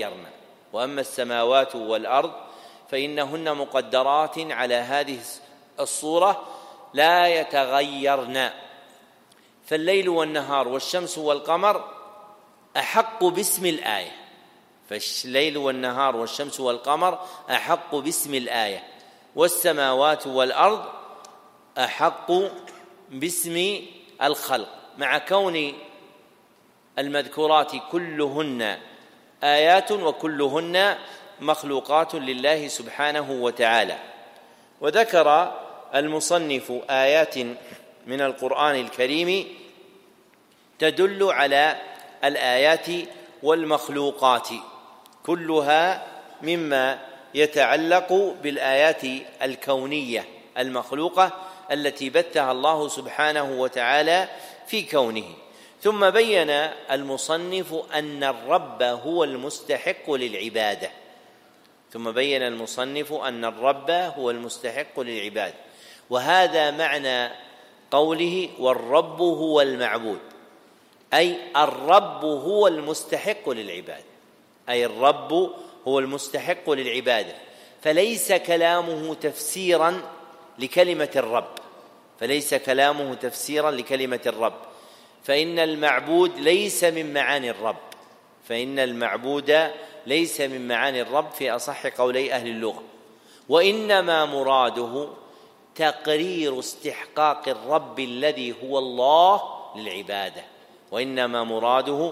يتغيرن. فالليل والنهار والشمس والقمر أحق باسم الآية، والسماوات والأرض أحق باسم الخلق، مع كون المذكورات كلهن آيات وكلهن مخلوقات لله سبحانه وتعالى. وذكر المصنف آيات من القرآن الكريم تدل على الآيات والمخلوقات، كلها مما يتعلق بالآيات الكونية المخلوقة التي بثها الله سبحانه وتعالى في كونه. ثم بين المصنف أن الرب هو المستحق للعبادة، وهذا معنى قوله والرب هو المعبود، أي الرب هو المستحق للعبادة، فليس كلامه تفسيرا لكلمة الرب، فإن المعبود ليس من معاني الرب في أصح قولي أهل اللغة، وإنما مراده تقرير استحقاق الرب الذي هو الله للعبادة،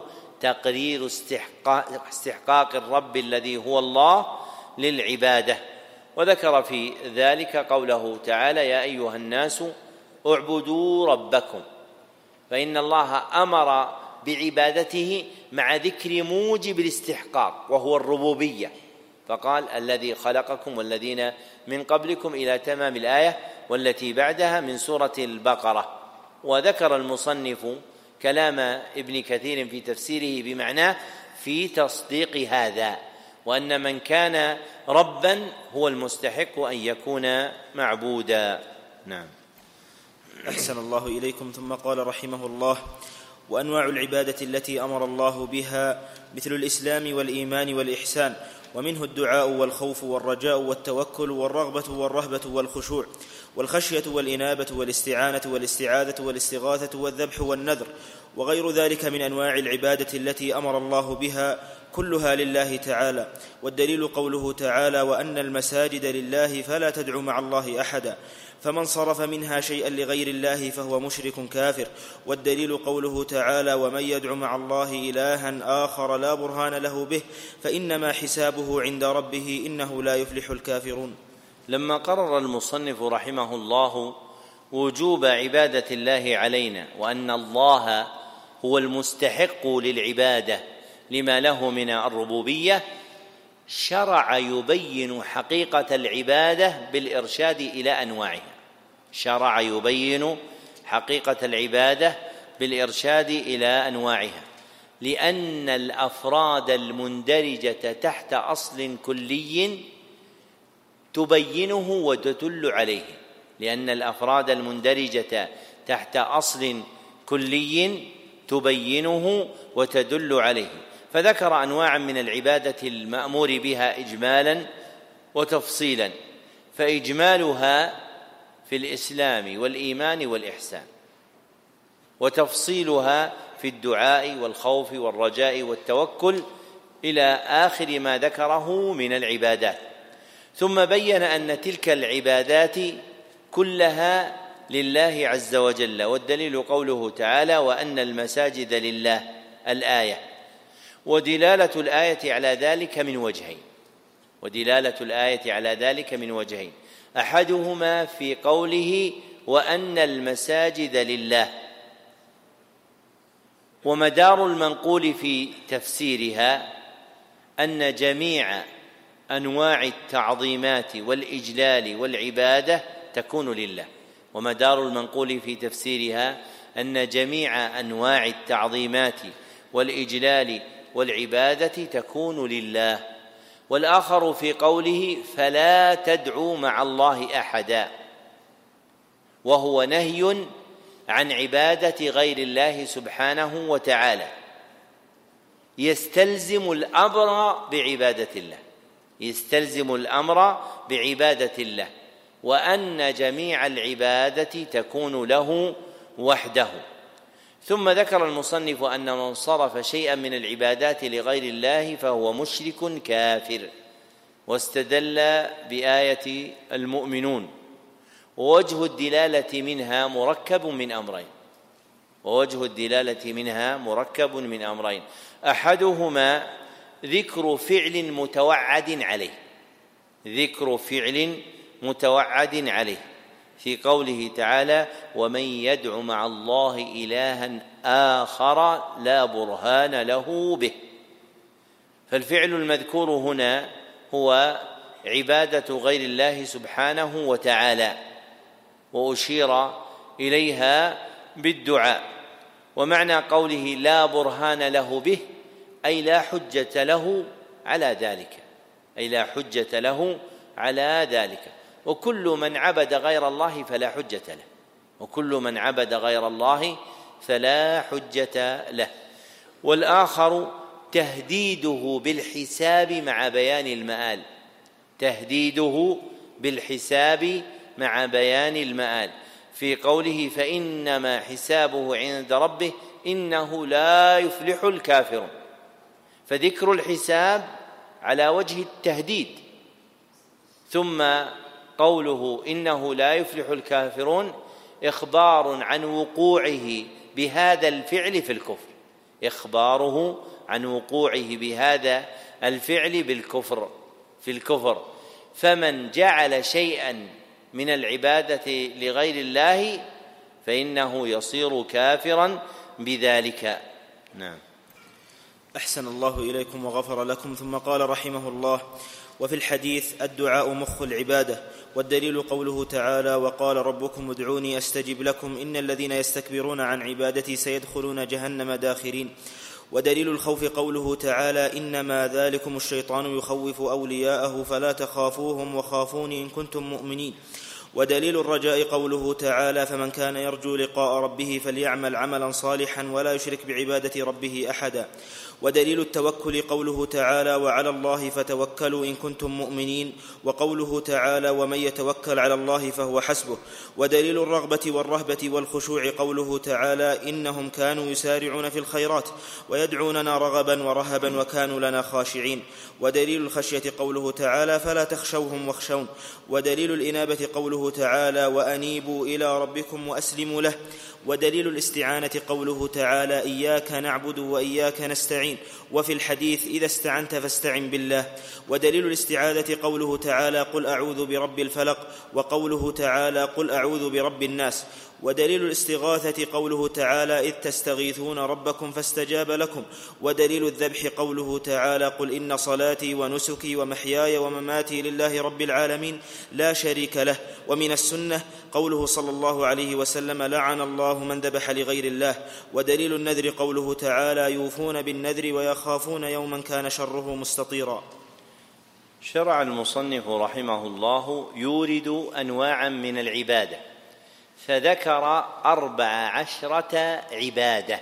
تقرير استحقاق الرب الذي هو الله للعبادة. وذكر في ذلك قوله تعالى: يا أيها الناس اعبدوا ربكم، فإن الله أمر بعبادته مع ذكر موجب الاستحقاق وهو الربوبية، فقال: الذي خلقكم والذين من قبلكم إلى تمام الآية والتي بعدها من سورة البقرة. وذكر المصنف كلام ابن كثير في تفسيره بمعناه في تصديق هذا، وأن من كان ربا هو المستحق أن يكون معبودا. نعم. أحسن الله إليكم. ثم قال رحمه الله: وأنواع العبادة التي أمر الله بها مثل الإسلام والإيمان والإحسان، ومنه الدعاء والخوف والرجاء والتوكل والرغبة والرهبة والخشوع والخشية والإنابة والاستعانة والاستعاذة والاستغاثة والذبح والنذر وغير ذلك من أنواع العبادة التي أمر الله بها، كلها لله تعالى. والدليل قوله تعالى: وأن المساجد لله فلا تدعوا مع الله أحدا، فمن صرف منها شيئا لغير الله فهو مشرك كافر. والدليل قوله تعالى: ومن يدع مع الله إلها آخر لا برهان له به فإنما حسابه عند ربه إنه لا يفلح الكافرون. لما قرر المصنف رحمه الله وجوب عبادة الله علينا، وأن الله هو المستحق للعبادة لما له من الربوبية، شرع يبين حقيقة العبادة بالإرشاد إلى أنواعها. شرع يبين حقيقة العبادة بالإرشاد إلى أنواعها، لأن الأفراد المندرجة تحت أصل كلي تبينه وتدل عليه. لأن الأفراد المندرجة تحت أصل كلي تبينه وتدل عليه، فذكر أنواعا من العبادة المأمور بها إجمالا وتفصيلا، فإجمالها في الإسلام والإيمان والإحسان، وتفصيلها في الدعاء والخوف والرجاء والتوكل إلى آخر ما ذكره من العبادات. ثم بين أن تلك العبادات كلها لله عز وجل، والدليل قوله تعالى: وأن المساجد لله، الآية. ودلالة الآية على ذلك من وجهين، أحدهما في قوله: وأن المساجد لله، ومدار المنقول في تفسيرها أن جميع أنواع التعظيمات والإجلال والعبادة تكون لله. ومدار المنقول في تفسيرها أن جميع أنواع التعظيمات والإجلال والعبادة تكون لله. والآخر في قوله: فلا تدعوا مع الله أحدا، وهو نهي عن عبادة غير الله سبحانه وتعالى، يستلزم الأمر بعبادة الله، وأن جميع العبادة تكون له وحده. ثم ذكر المصنف أن من صرف شيئا من العبادات لغير الله فهو مشرك كافر، واستدل بآية المؤمنون. ووجه الدلالة منها مركب من أمرين، أحدهما ذكر فعل متوعد عليه في قوله تعالى: ومن يدع مع الله إلها آخر لا برهان له به. فالفعل المذكور هنا هو عبادة غير الله سبحانه وتعالى، وأشير إليها بالدعاء. ومعنى قوله لا برهان له به أي لا حجة له على ذلك، وكل من عبد غير الله فلا حجة له. والآخر تهديده بالحساب مع بيان المآل في قوله: فإنما حسابه عند ربه إنه لا يفلح الكافرون. فذكر الحساب على وجه التهديد، ثم قوله إنه لا يفلح الكافرون إخبار عن وقوعه بهذا الفعل في الكفر، إخباره عن وقوعه بهذا الفعل في الكفر. فمن جعل شيئا من العبادة لغير الله فإنه يصير كافرا بذلك. نعم. أحسن الله إليكم وغفر لكم. ثم قال رحمه الله: وفي الحديث: الدعاء مخ العبادة. والدليل قوله تعالى: وقال ربكم ادعوني أستجب لكم إن الذين يستكبرون عن عبادتي سيدخلون جهنم داخرين. ودليل الخوف قوله تعالى: إنما ذلكم الشيطان يخوف أولياءه فلا تخافوهم وخافوني إن كنتم مؤمنين. ودليل الرجاء قوله تعالى: فمن كان يرجو لقاء ربه فليعمل عملا صالحا ولا يشرك بعبادة ربه أحدا. ودليل التوكل قوله تعالى: وعلى الله فتوكلوا إن كنتم مؤمنين. وقوله تعالى: ومن يتوكل على الله فهو حسبه. ودليل الرغبة والرهبة والخشوع قوله تعالى: إنهم كانوا يسارعون في الخيرات ويدعوننا رغبا ورهبا وكانوا لنا خاشعين. ودليل الخشية قوله تعالى: فلا تخشوهم واخشون. ودليل الإنابة قوله تعالى: وأنيبوا إلى ربكم وأسلموا له. ودليل الاستعانة قوله تعالى: إياك نعبد وإياك نستعين. وفي الحديث: إذا استعنت فاستعن بالله. ودليل الاستعاذة قوله تعالى: قل أعوذ برب الفلق. وقوله تعالى: قل أعوذ برب الناس. ودليل الاستغاثة قوله تعالى: إذ تستغيثون ربكم فاستجاب لكم. ودليل الذبح قوله تعالى: قل إن صلاتي ونسكي ومحياي ومماتي لله رب العالمين لا شريك له. ومن السنة قوله صلى الله عليه وسلم: لعن الله من ذبح لغير الله. ودليل النذر قوله تعالى: يوفون بالنذر ويخافون يوما كان شره مستطيرا. شرع المصنف رحمه الله يورد أنواعا من العبادة، فذكر 14 عبادة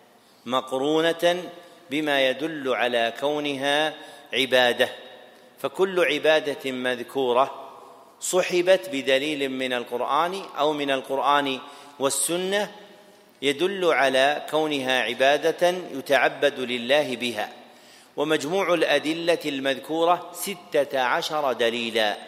مقرونة بما يدل على كونها عبادة. فكل عبادة مذكورة صحبت بدليل من القرآن أو من القرآن والسنة يدل على كونها عبادة يتعبد لله بها. ومجموع الأدلة المذكورة 16 دليلا،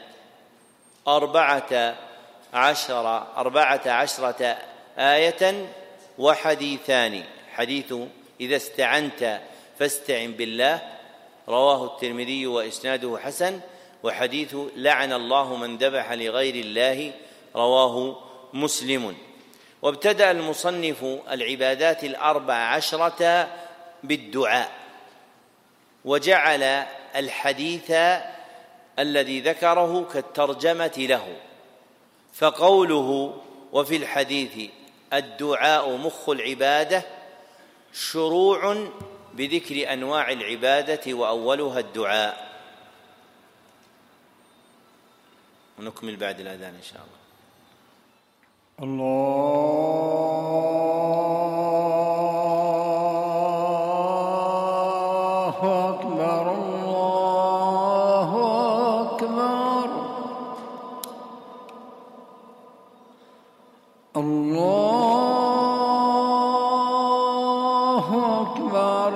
14 آية وحديثان. حديث إذا استعنت فاستعن بالله رواه الترمذي وإسناده حسن، وحديث لعن الله من ذبح لغير الله رواه مسلم. وابتدأ المصنف العبادات 14 بالدعاء، وجعل الحديث الذي ذكره كالترجمة له. فقوله وفي الحديث الدعاء مخ العبادة شروع بذكر أنواع العبادة وأولها الدعاء. ونكمل بعد الأذان إن شاء الله. الله أكبر الله أكبر الله أكبر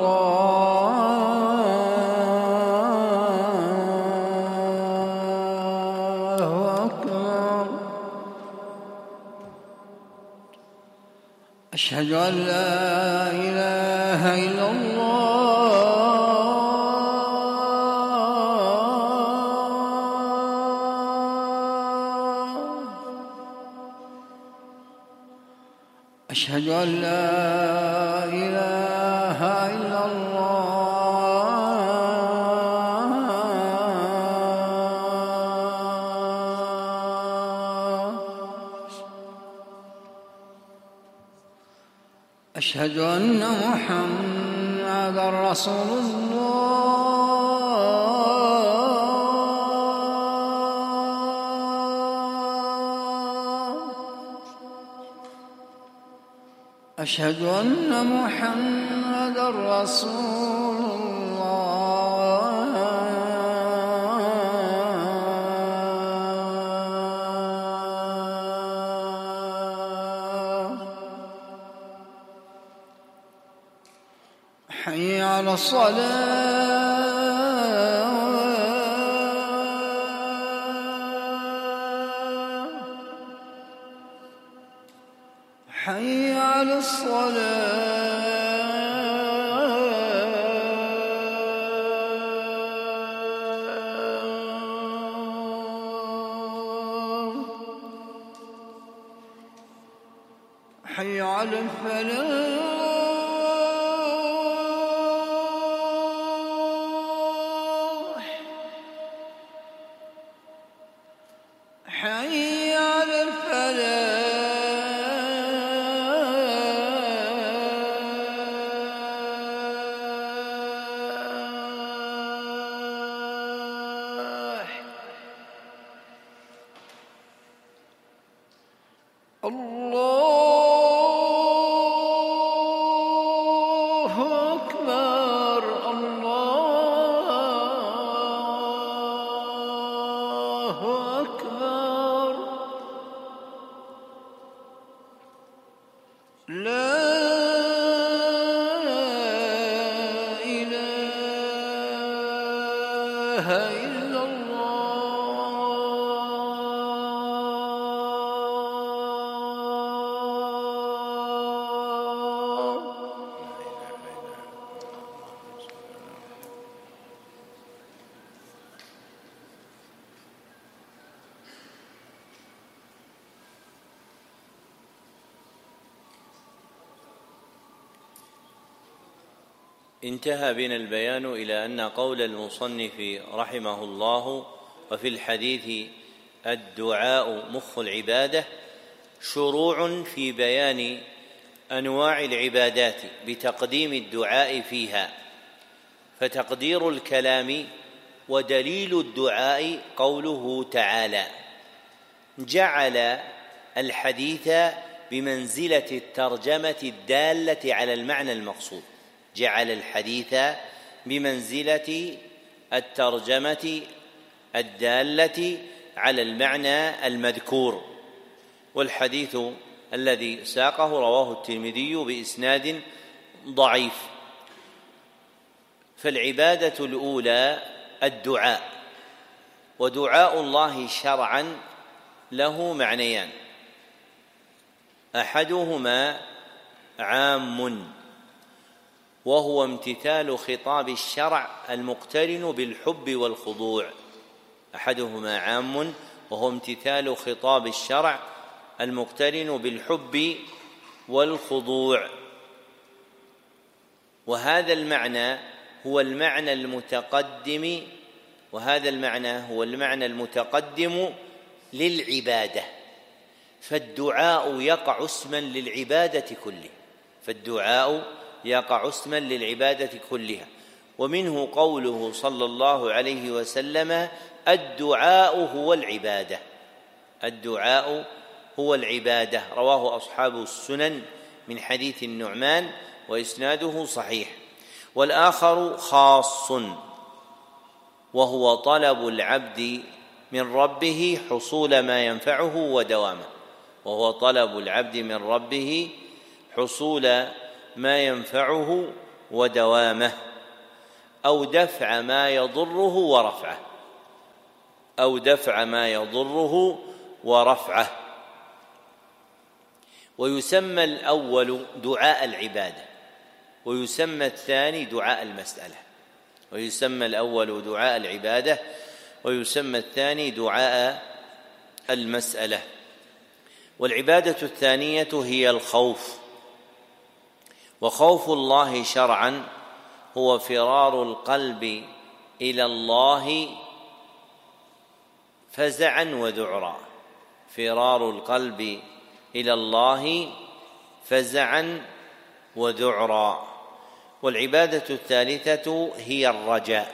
الله أكبر. أشهد أن لا إله إلا الله. أشهد أن لا إله إلا الله. أشهد أن محمدًا رسول الله. أشهد أن محمدًا رسول الله. حي على الصلاة. حي على الصلاة. حي على الفلاح حي على الفلاح الله أكبر الله أكبر لا إله إلا الله انتهى بنا البيان إلى أن قول المصنف رحمه الله وفي الحديث الدعاء مخ العبادة شروع في بيان أنواع العبادات بتقديم الدعاء فيها، فتقدير الكلام ودليل الدعاء قوله تعالى: جعل الحديث بمنزلة الترجمة الدالة على المعنى المقصود، جعل الحديث بمنزلة الترجمة الدالة على المعنى المذكور. والحديث الذي ساقه رواه الترمذي بإسناد ضعيف. فالعبادة الأولى الدعاء، ودعاء الله شرعا له معنيان: أحدهما عام وهو امتثال خطاب الشرع المقترن بالحب والخضوع، أحدهما عام وهو امتثال خطاب الشرع المقترن بالحب والخضوع، وهذا المعنى هو المعنى المتقدم، وهذا المعنى هو المعنى المتقدم للعبادة. فالدعاء يقع اسما للعبادة كلها، فالدعاء يقع اسما للعبادة كلها. ومنه قوله صلى الله عليه وسلم: الدعاء هو العبادة، الدعاء هو العبادة، رواه أصحاب السنن من حديث النعمان وإسناده صحيح. والآخر خاص وهو طلب العبد من ربه حصول ما ينفعه ودوامه، وهو طلب العبد من ربه حصول ما ينفعه ودوامه، أو دفع ما يضره ورفعه، أو دفع ما يضره ورفعه. ويسمى الأول دعاء العبادة، ويسمى الثاني دعاء المسألة، ويسمى الأول دعاء العبادة ويسمى الثاني دعاء المسألة. والعبادة الثانية هي الخوف، وخوف الله شرعا هو فرار القلب إلى الله فزعا وذعرا، فرار القلب إلى الله فزعا وذعرا. والعبادة الثالثة هي الرجاء،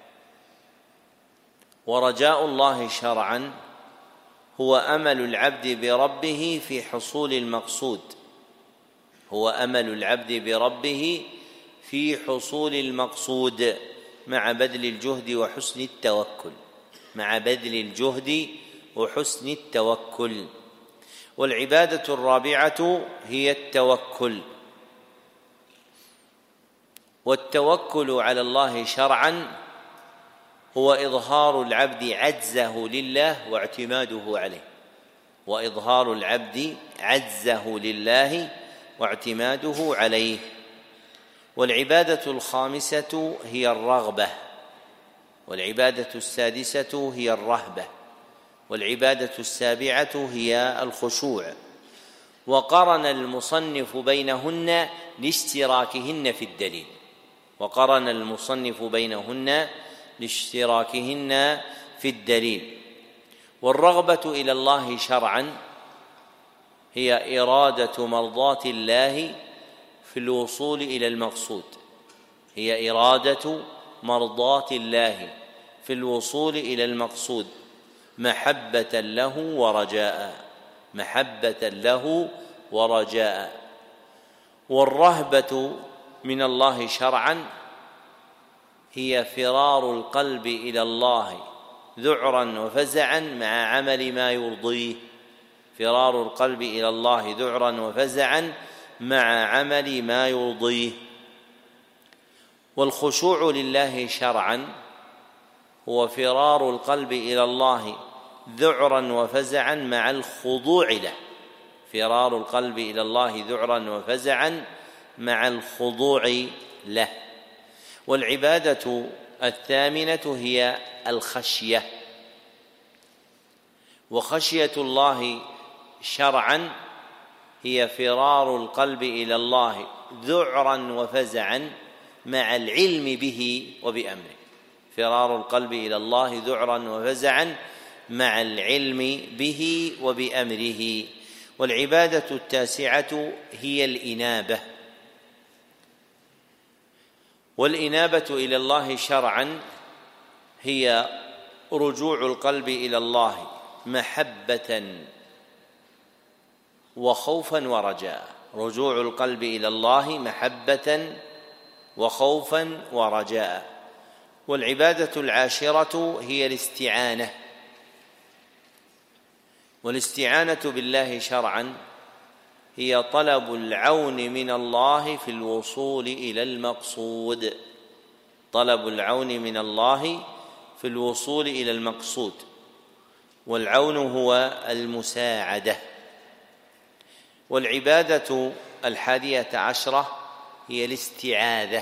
ورجاء الله شرعا هو أمل العبد بربه في حصول المقصود، هو أمل العبد بربه في حصول المقصود مع بذل الجهد وحسن التوكل، مع بذل الجهد وحسن التوكل. والعبادة الرابعة هي التوكل، والتوكل على الله شرعا هو إظهار العبد عجزه لله واعتماده عليه، وإظهار العبد عجزه لله واعتماده عليه. والعبادة الخامسة هي الرغبة، والعبادة السادسة هي الرهبة، والعبادة السابعة هي الخشوع، وقرن المصنف بينهن لاشتراكهن في الدليل، وقرن المصنف بينهن لاشتراكهن في الدليل. والرغبة إلى الله شرعا هي إرادة مرضاة الله في الوصول إلى المقصود، هي إرادة مرضاة الله في الوصول إلى المقصود محبة له ورجاء، محبة له ورجاء. والرهبة من الله شرعا هي فرار القلب إلى الله ذعرا وفزعا مع عمل ما يرضيه، فرار القلب إلى الله ذعرا وفزعا مع عمل ما يرضيه. والخشوع لله شرعا هو فرار القلب إلى الله ذعرا وفزعا مع الخضوع له، فرار القلب إلى الله ذعرا وفزعا مع الخضوع له. والعبادة الثامنة هي الخشية، وخشية الله شرعا هي فرار القلب إلى الله ذعرا وفزعا مع العلم به وبأمره، فرار القلب إلى الله ذعرا وفزعا مع العلم به وبأمره. والعبادة التاسعة هي الإنابة، والإنابة إلى الله شرعا هي رجوع القلب إلى الله محبة وخوفا ورجاء، رجوع القلب إلى الله محبة وخوفا ورجاء. والعبادة العاشرة هي الاستعانة، والاستعانة بالله شرعا هي طلب العون من الله في الوصول إلى المقصود، طلب العون من الله في الوصول إلى المقصود. والعون هو المساعدة. والعبادة 11 هي الاستعاذة،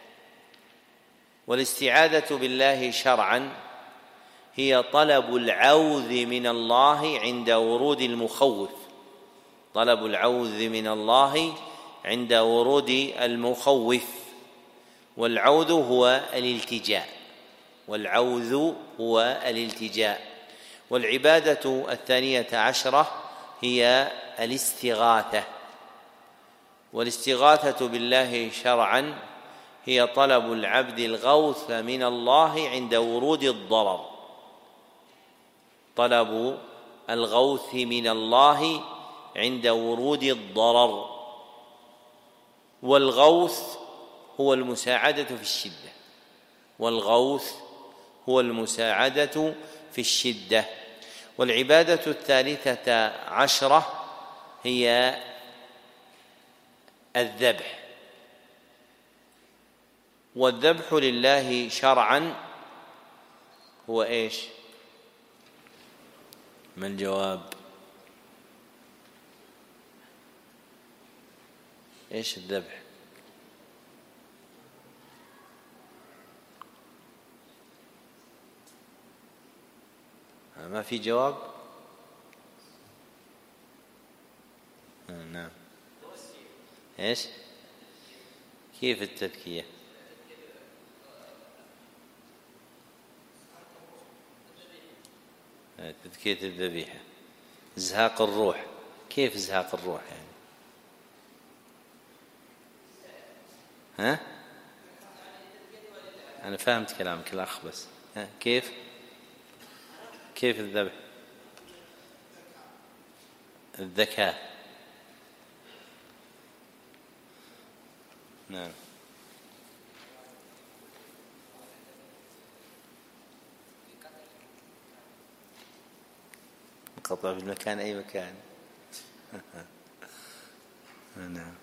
والاستعاذة بالله شرعا هي طلب العوذ من الله عند ورود المخوف، طلب العوذ من الله عند ورود المخوف. والعوذ هو الالتجاء، والعوذ هو الالتجاء. والعبادة 12 هي الاستغاثة، والاستغاثة بالله شرعا هي طلب العبد الغوث من الله عند ورود الضرر، طلب الغوث من الله عند ورود الضرر. والغوث هو المساعدة في الشدة، والغوث هو المساعدة في الشدة. والعبادة 13 هي الذبح، والذبح لله شرعا هو ايش؟ ما الجواب؟ ايش الذبح؟ ما في جواب؟ نعم. ايش؟ كيف التذكية؟ تذكية الذبيحة، إزهاق الروح. كيف إزهاق الروح يعني؟ ها؟ أنا فهمت كلامك الأخ، بس ها كيف الذبح؟ الذكاء. نعم. قطع في المكان، أي مكان. نعم.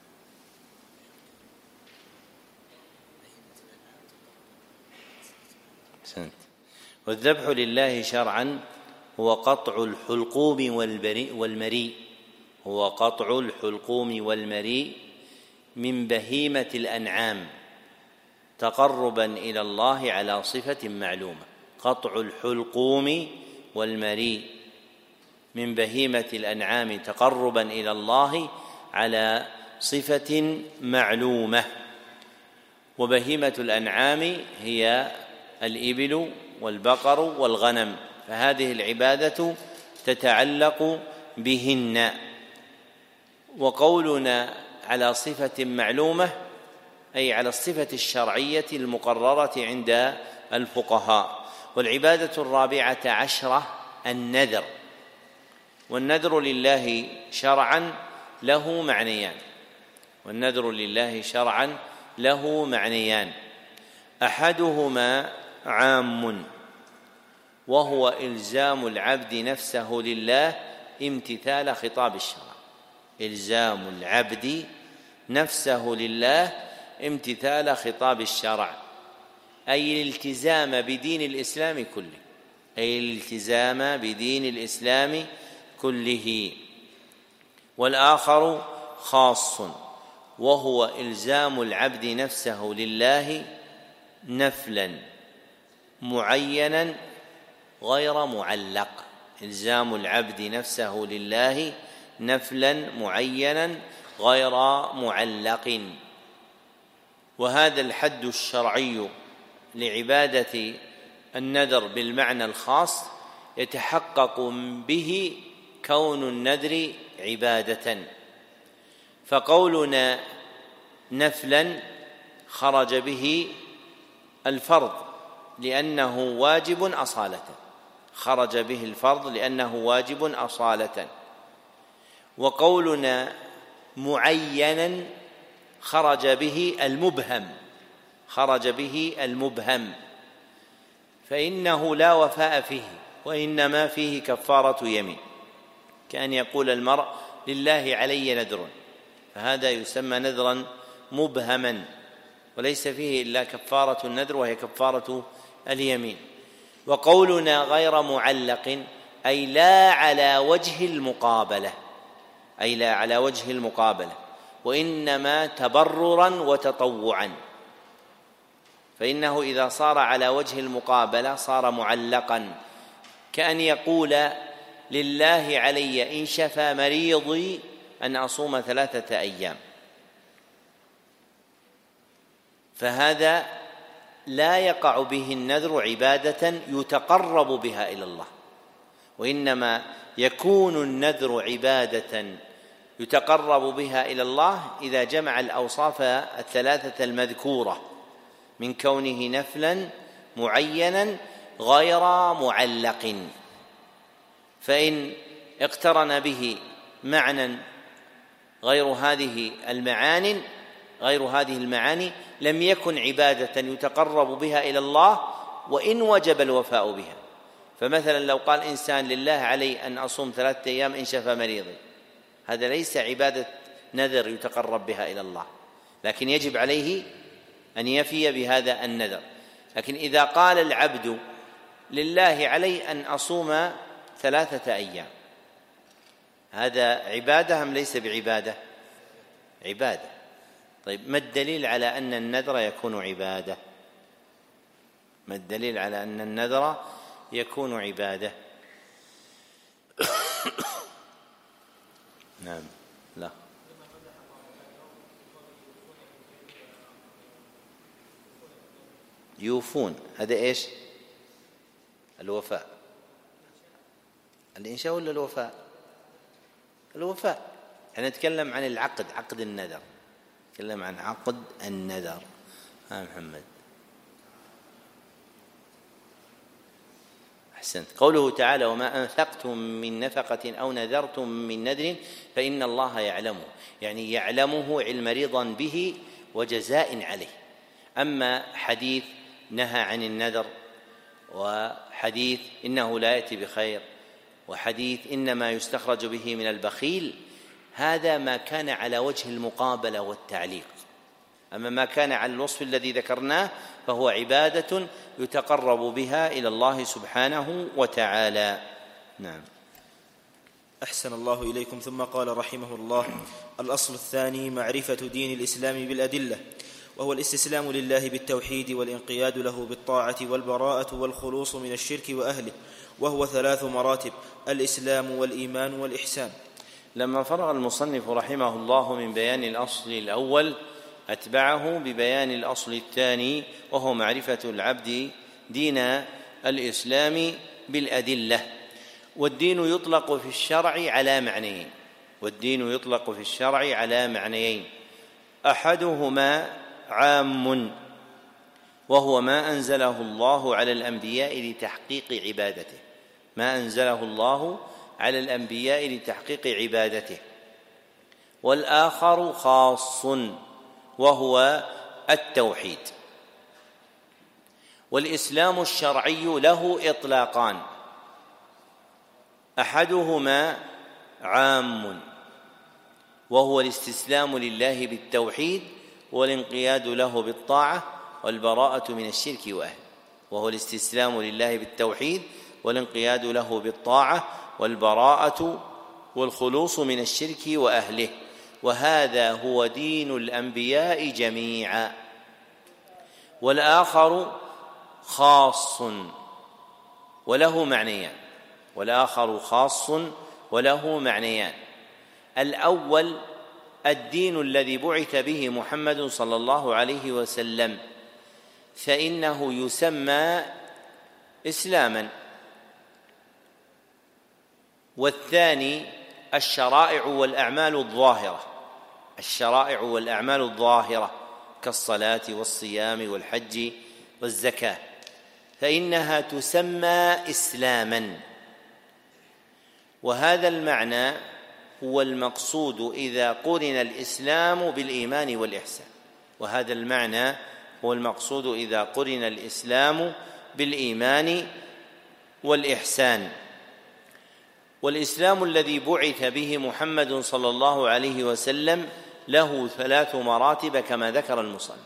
سنت. والذبح لله شرعا هو قطع الحلقوم والمريء، هو قطع الحلقوم والمريء من بهيمة الأنعام تقربا إلى الله على صفة معلومة، قطع الحلقوم والمريء من بهيمة الأنعام تقربا إلى الله على صفة معلومة. وبهيمة الأنعام هي الإبل والبقر والغنم، فهذه العبادة تتعلق بهن. وقولنا على صفة معلومة أي على الصفة الشرعية المقررة عند الفقهاء. والعبادة 14 النذر. والنذر لله شرعا له معنيان، والنذر لله شرعا له معنيان، أحدهما عام وهو إلزام العبد نفسه لله امتثال خطاب الشرع، إلزام العبد نفسه لله امتثال خطاب الشرع، أي الالتزام بدين الإسلام كله، أي الالتزام بدين الإسلام كله. والآخر خاص وهو إلزام العبد نفسه لله نفلا معينا غير معلق، إلزام العبد نفسه لله نفلا معينا غير معلق. وهذا الحد الشرعي لعبادة النذر بالمعنى الخاص يتحقق به كون النذر عبادة. فقولنا نفلا خرج به الفرض لأنه واجب أصالة، خرج به الفرض لأنه واجب أصالة. وقولنا معينا خرج به المبهم، خرج به المبهم، فإنه لا وفاء فيه وإنما فيه كفارة يمين، كأن يقول المرء لله علي نذر، فهذا يسمى نذرا مبهما وليس فيه إلا كفارة النذر وهي كفارة اليمين. وقولنا غير معلق أي لا على وجه المقابلة، أي لا على وجه المقابلة، وإنما تبررا وتطوعا، فإنه إذا صار على وجه المقابلة صار معلقا، كأن يقول لله علي إن شفى مريضي أن أصوم 3 أيام، فهذا لا يقع به النذر عبادة يتقرب بها إلى الله، وإنما يكون النذر عبادة يتقرب بها إلى الله إذا جمع الأوصاف 3 المذكورة من كونه نفلا معينا غير معلق. فإن اقترن به معنى غير هذه المعاني لم يكن عبادة يتقرب بها إلى الله وإن وجب الوفاء بها. فمثلا لو قال إنسان لله علي أن أصوم 3 أيام إن شفى مريضي، هذا ليس عبادة نذر يتقرب بها إلى الله، لكن يجب عليه أن يفي بهذا النذر. لكن إذا قال العبد لله علي أن أصوم 3 أيام، هذا عبادة أم ليس بعبادة؟ عبادة. طيب ما الدليل على أن النذر يكون عبادة؟ ما الدليل على أن النذر يكون عبادة؟ نعم. لا، يوفون، هذا إيش؟ الوفاء. الإنشاء ولا الوفاء؟ الوفاء. يعني نتكلم عن العقد، عقد النذر، نتكلم عن عقد النذر. محمد أحسنت. قوله تعالى وما أنفقتم من نفقة أو نذرتم من نذر فإن الله يعلمه، يعني يعلمه علم رضا به وجزاء عليه. أما حديث نهى عن النذر، وحديث إنه لا يأتي بخير، وحديث إنما يستخرج به من البخيل، هذا ما كان على وجه المقابلة والتعليق. أما ما كان على الوصف الذي ذكرناه فهو عبادة يتقرب بها إلى الله سبحانه وتعالى. نعم. أحسن الله إليكم. ثم قال رحمه الله: الأصل الثاني معرفة دين الإسلام بالأدلة، وهو الاستسلام لله بالتوحيد والانقياد له بالطاعة والبراءة والخلوص من الشرك وأهله، وهو 3 مراتب: الإسلام والإيمان والإحسان. لما فرغ المصنف رحمه الله من بيان الأصل الأول أتبعه ببيان الأصل الثاني، وهو معرفة العبد دين الإسلام بالأدلة. والدين يطلق في الشرع على معنيين: أحدهما عام وهو ما أنزله الله على الأنبياء لتحقيق عبادته، والآخر خاص وهو التوحيد. والإسلام الشرعي له إطلاقان: أحدهما عام وهو الاستسلام لله بالتوحيد والانقياد له بالطاعة والبراءة من الشرك وأهله، والخلوص من الشرك وأهله، وهذا هو دين الأنبياء جميعا. والآخر خاص وله معنيان: الأول الدين الذي بعث به محمد صلى الله عليه وسلم، فإنه يسمى إسلاما. والثاني الشرائع والأعمال الظاهرة كالصلاة والصيام والحج والزكاة، فإنها تسمى إسلاما. وهذا المعنى هو المقصود إذا قرن الإسلام بالإيمان والإحسان. والإسلام الذي بعث به محمد صلى الله عليه وسلم له 3 مراتب كما ذكر المصنف.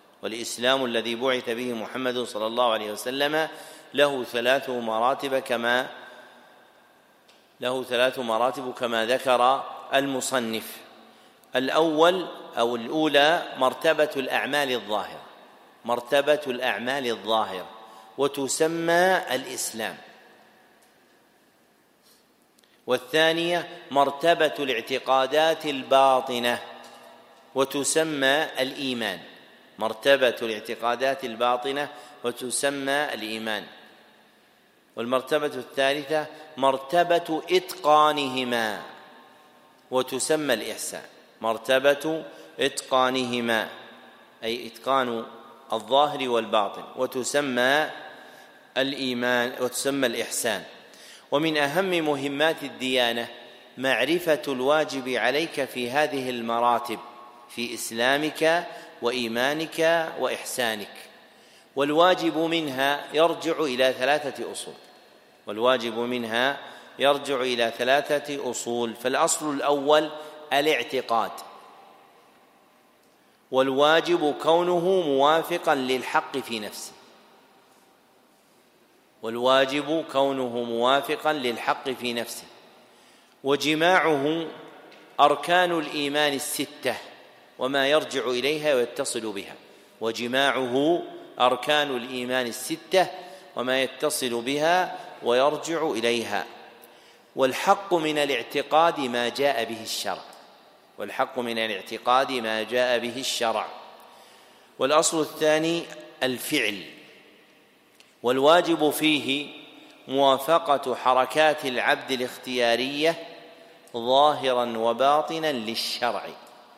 كما ذكر المصنف. الأولى مرتبة الأعمال الظاهرة وتسمى الإسلام. والثانية مرتبة الاعتقادات الباطنة وتسمى الإيمان. والمرتبة الثالثة مرتبة إتقانهما وتسمى الإحسان. أي إتقان الظاهر والباطن، وتسمى الإحسان. ومن أهم مهمات الديانة معرفة الواجب عليك في هذه المراتب في إسلامك وإيمانك وإحسانك. والواجب منها يرجع إلى 3 أصول. فالأصل الأول الاعتقاد، والواجب كونه موافقا للحق في نفسه، وجماعه أركان الإيمان 6 وما يرجع إليها ويرجع إليها. والحق من الاعتقاد ما جاء به الشرع. والأصل الثاني الفعل، والواجب فيه موافقة حركات العبد الاختيارية ظاهرا وباطنا للشرع.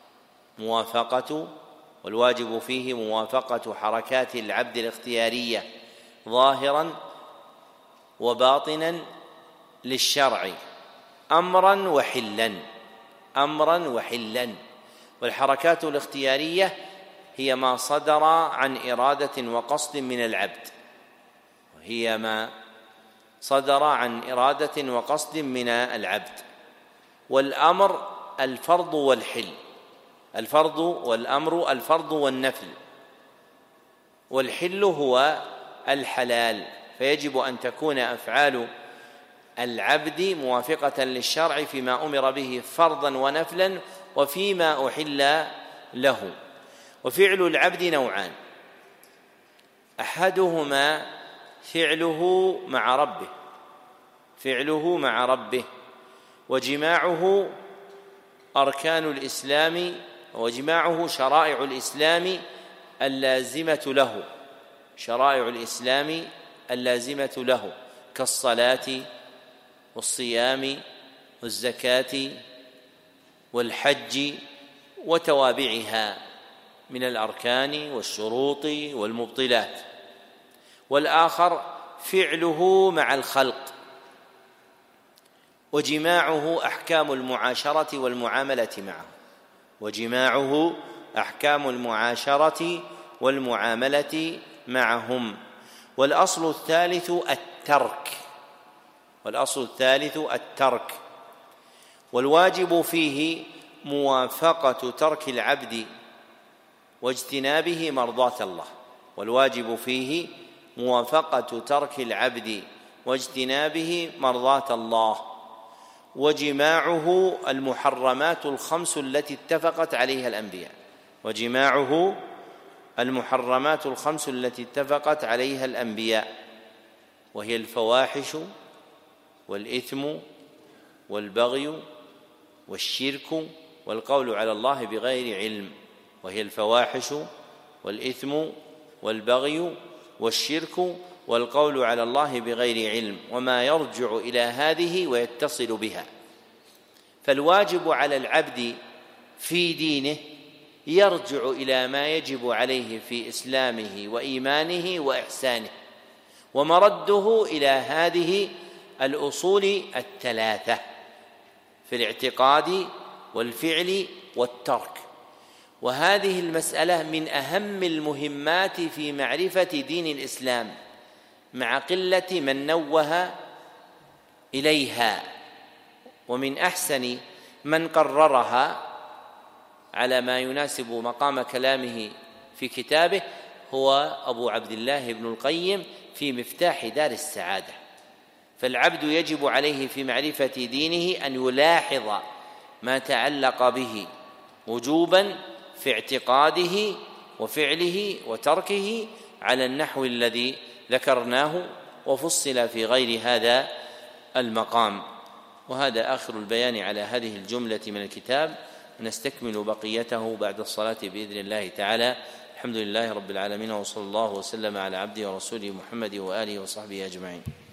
والواجب فيه موافقة حركات العبد الاختيارية ظاهرا وباطنا للشرع أمرا وحلا. والحركات الاختيارية هي ما صدر عن إرادة وقصد من العبد. والأمر الفرض والنفل. والحل هو الحلال، فيجب أن تكون أفعال العبد موافقة للشرع فيما أمر به فرضا ونفلا وفيما أحل له. وفعل العبد نوعان: أحدهما فعله مع ربه فعله مع ربه، وجماعه أركان الإسلام، وجماعه شرائع الإسلام اللازمة له، شرائع الإسلام اللازمة له كالصلاة والصيام والزكاة والحج وتوابعها من الأركان والشروط والمبطلات. والآخر فعله مع الخلق، وجماعه أحكام المعاشرة والمعاملة معه، وجماعه أحكام المعاشرة والمعاملة معهم. والأصل الثالث الترك، والأصل الثالث الترك، والواجب فيه موافقة ترك العبد واجتنابه مرضاة الله، والواجب فيه موافقة ترك العبد واجتنابه مرضاة الله. وجماعه المحرمات الخمس التي اتفقت عليها الأنبياء، وجماعه المحرمات الخمس التي اتفقت عليها الأنبياء، وهي الفواحش والإثم والبغي والشرك والقول على الله بغير علم، وهي الفواحش والإثم والبغي والشرك والقول على الله بغير علم، وما يرجع إلى هذه ويتصل بها. فالواجب على العبد في دينه يرجع إلى ما يجب عليه في إسلامه وإيمانه وإحسانه، ومرده إلى هذه الأصول الثلاثة في الاعتقاد والفعل والترك. وهذه المسألة من أهم المهمات في معرفة دين الإسلام، مع قلة من نوه إليها، ومن أحسن من قررها على ما يناسب مقام كلامه في كتابه هو أبو عبد الله بن القيم في مفتاح دار السعادة. فالعبد يجب عليه في معرفة دينه أن يلاحظ ما تعلق به وجوبا في اعتقاده وفعله وتركه على النحو الذي ذكرناه وفصل في غير هذا المقام. وهذا آخر البيان على هذه الجملة من الكتاب، نستكمل بقيته بعد الصلاة بإذن الله تعالى. الحمد لله رب العالمين، وصلى الله وسلم على عبده ورسوله محمد وآله وصحبه أجمعين.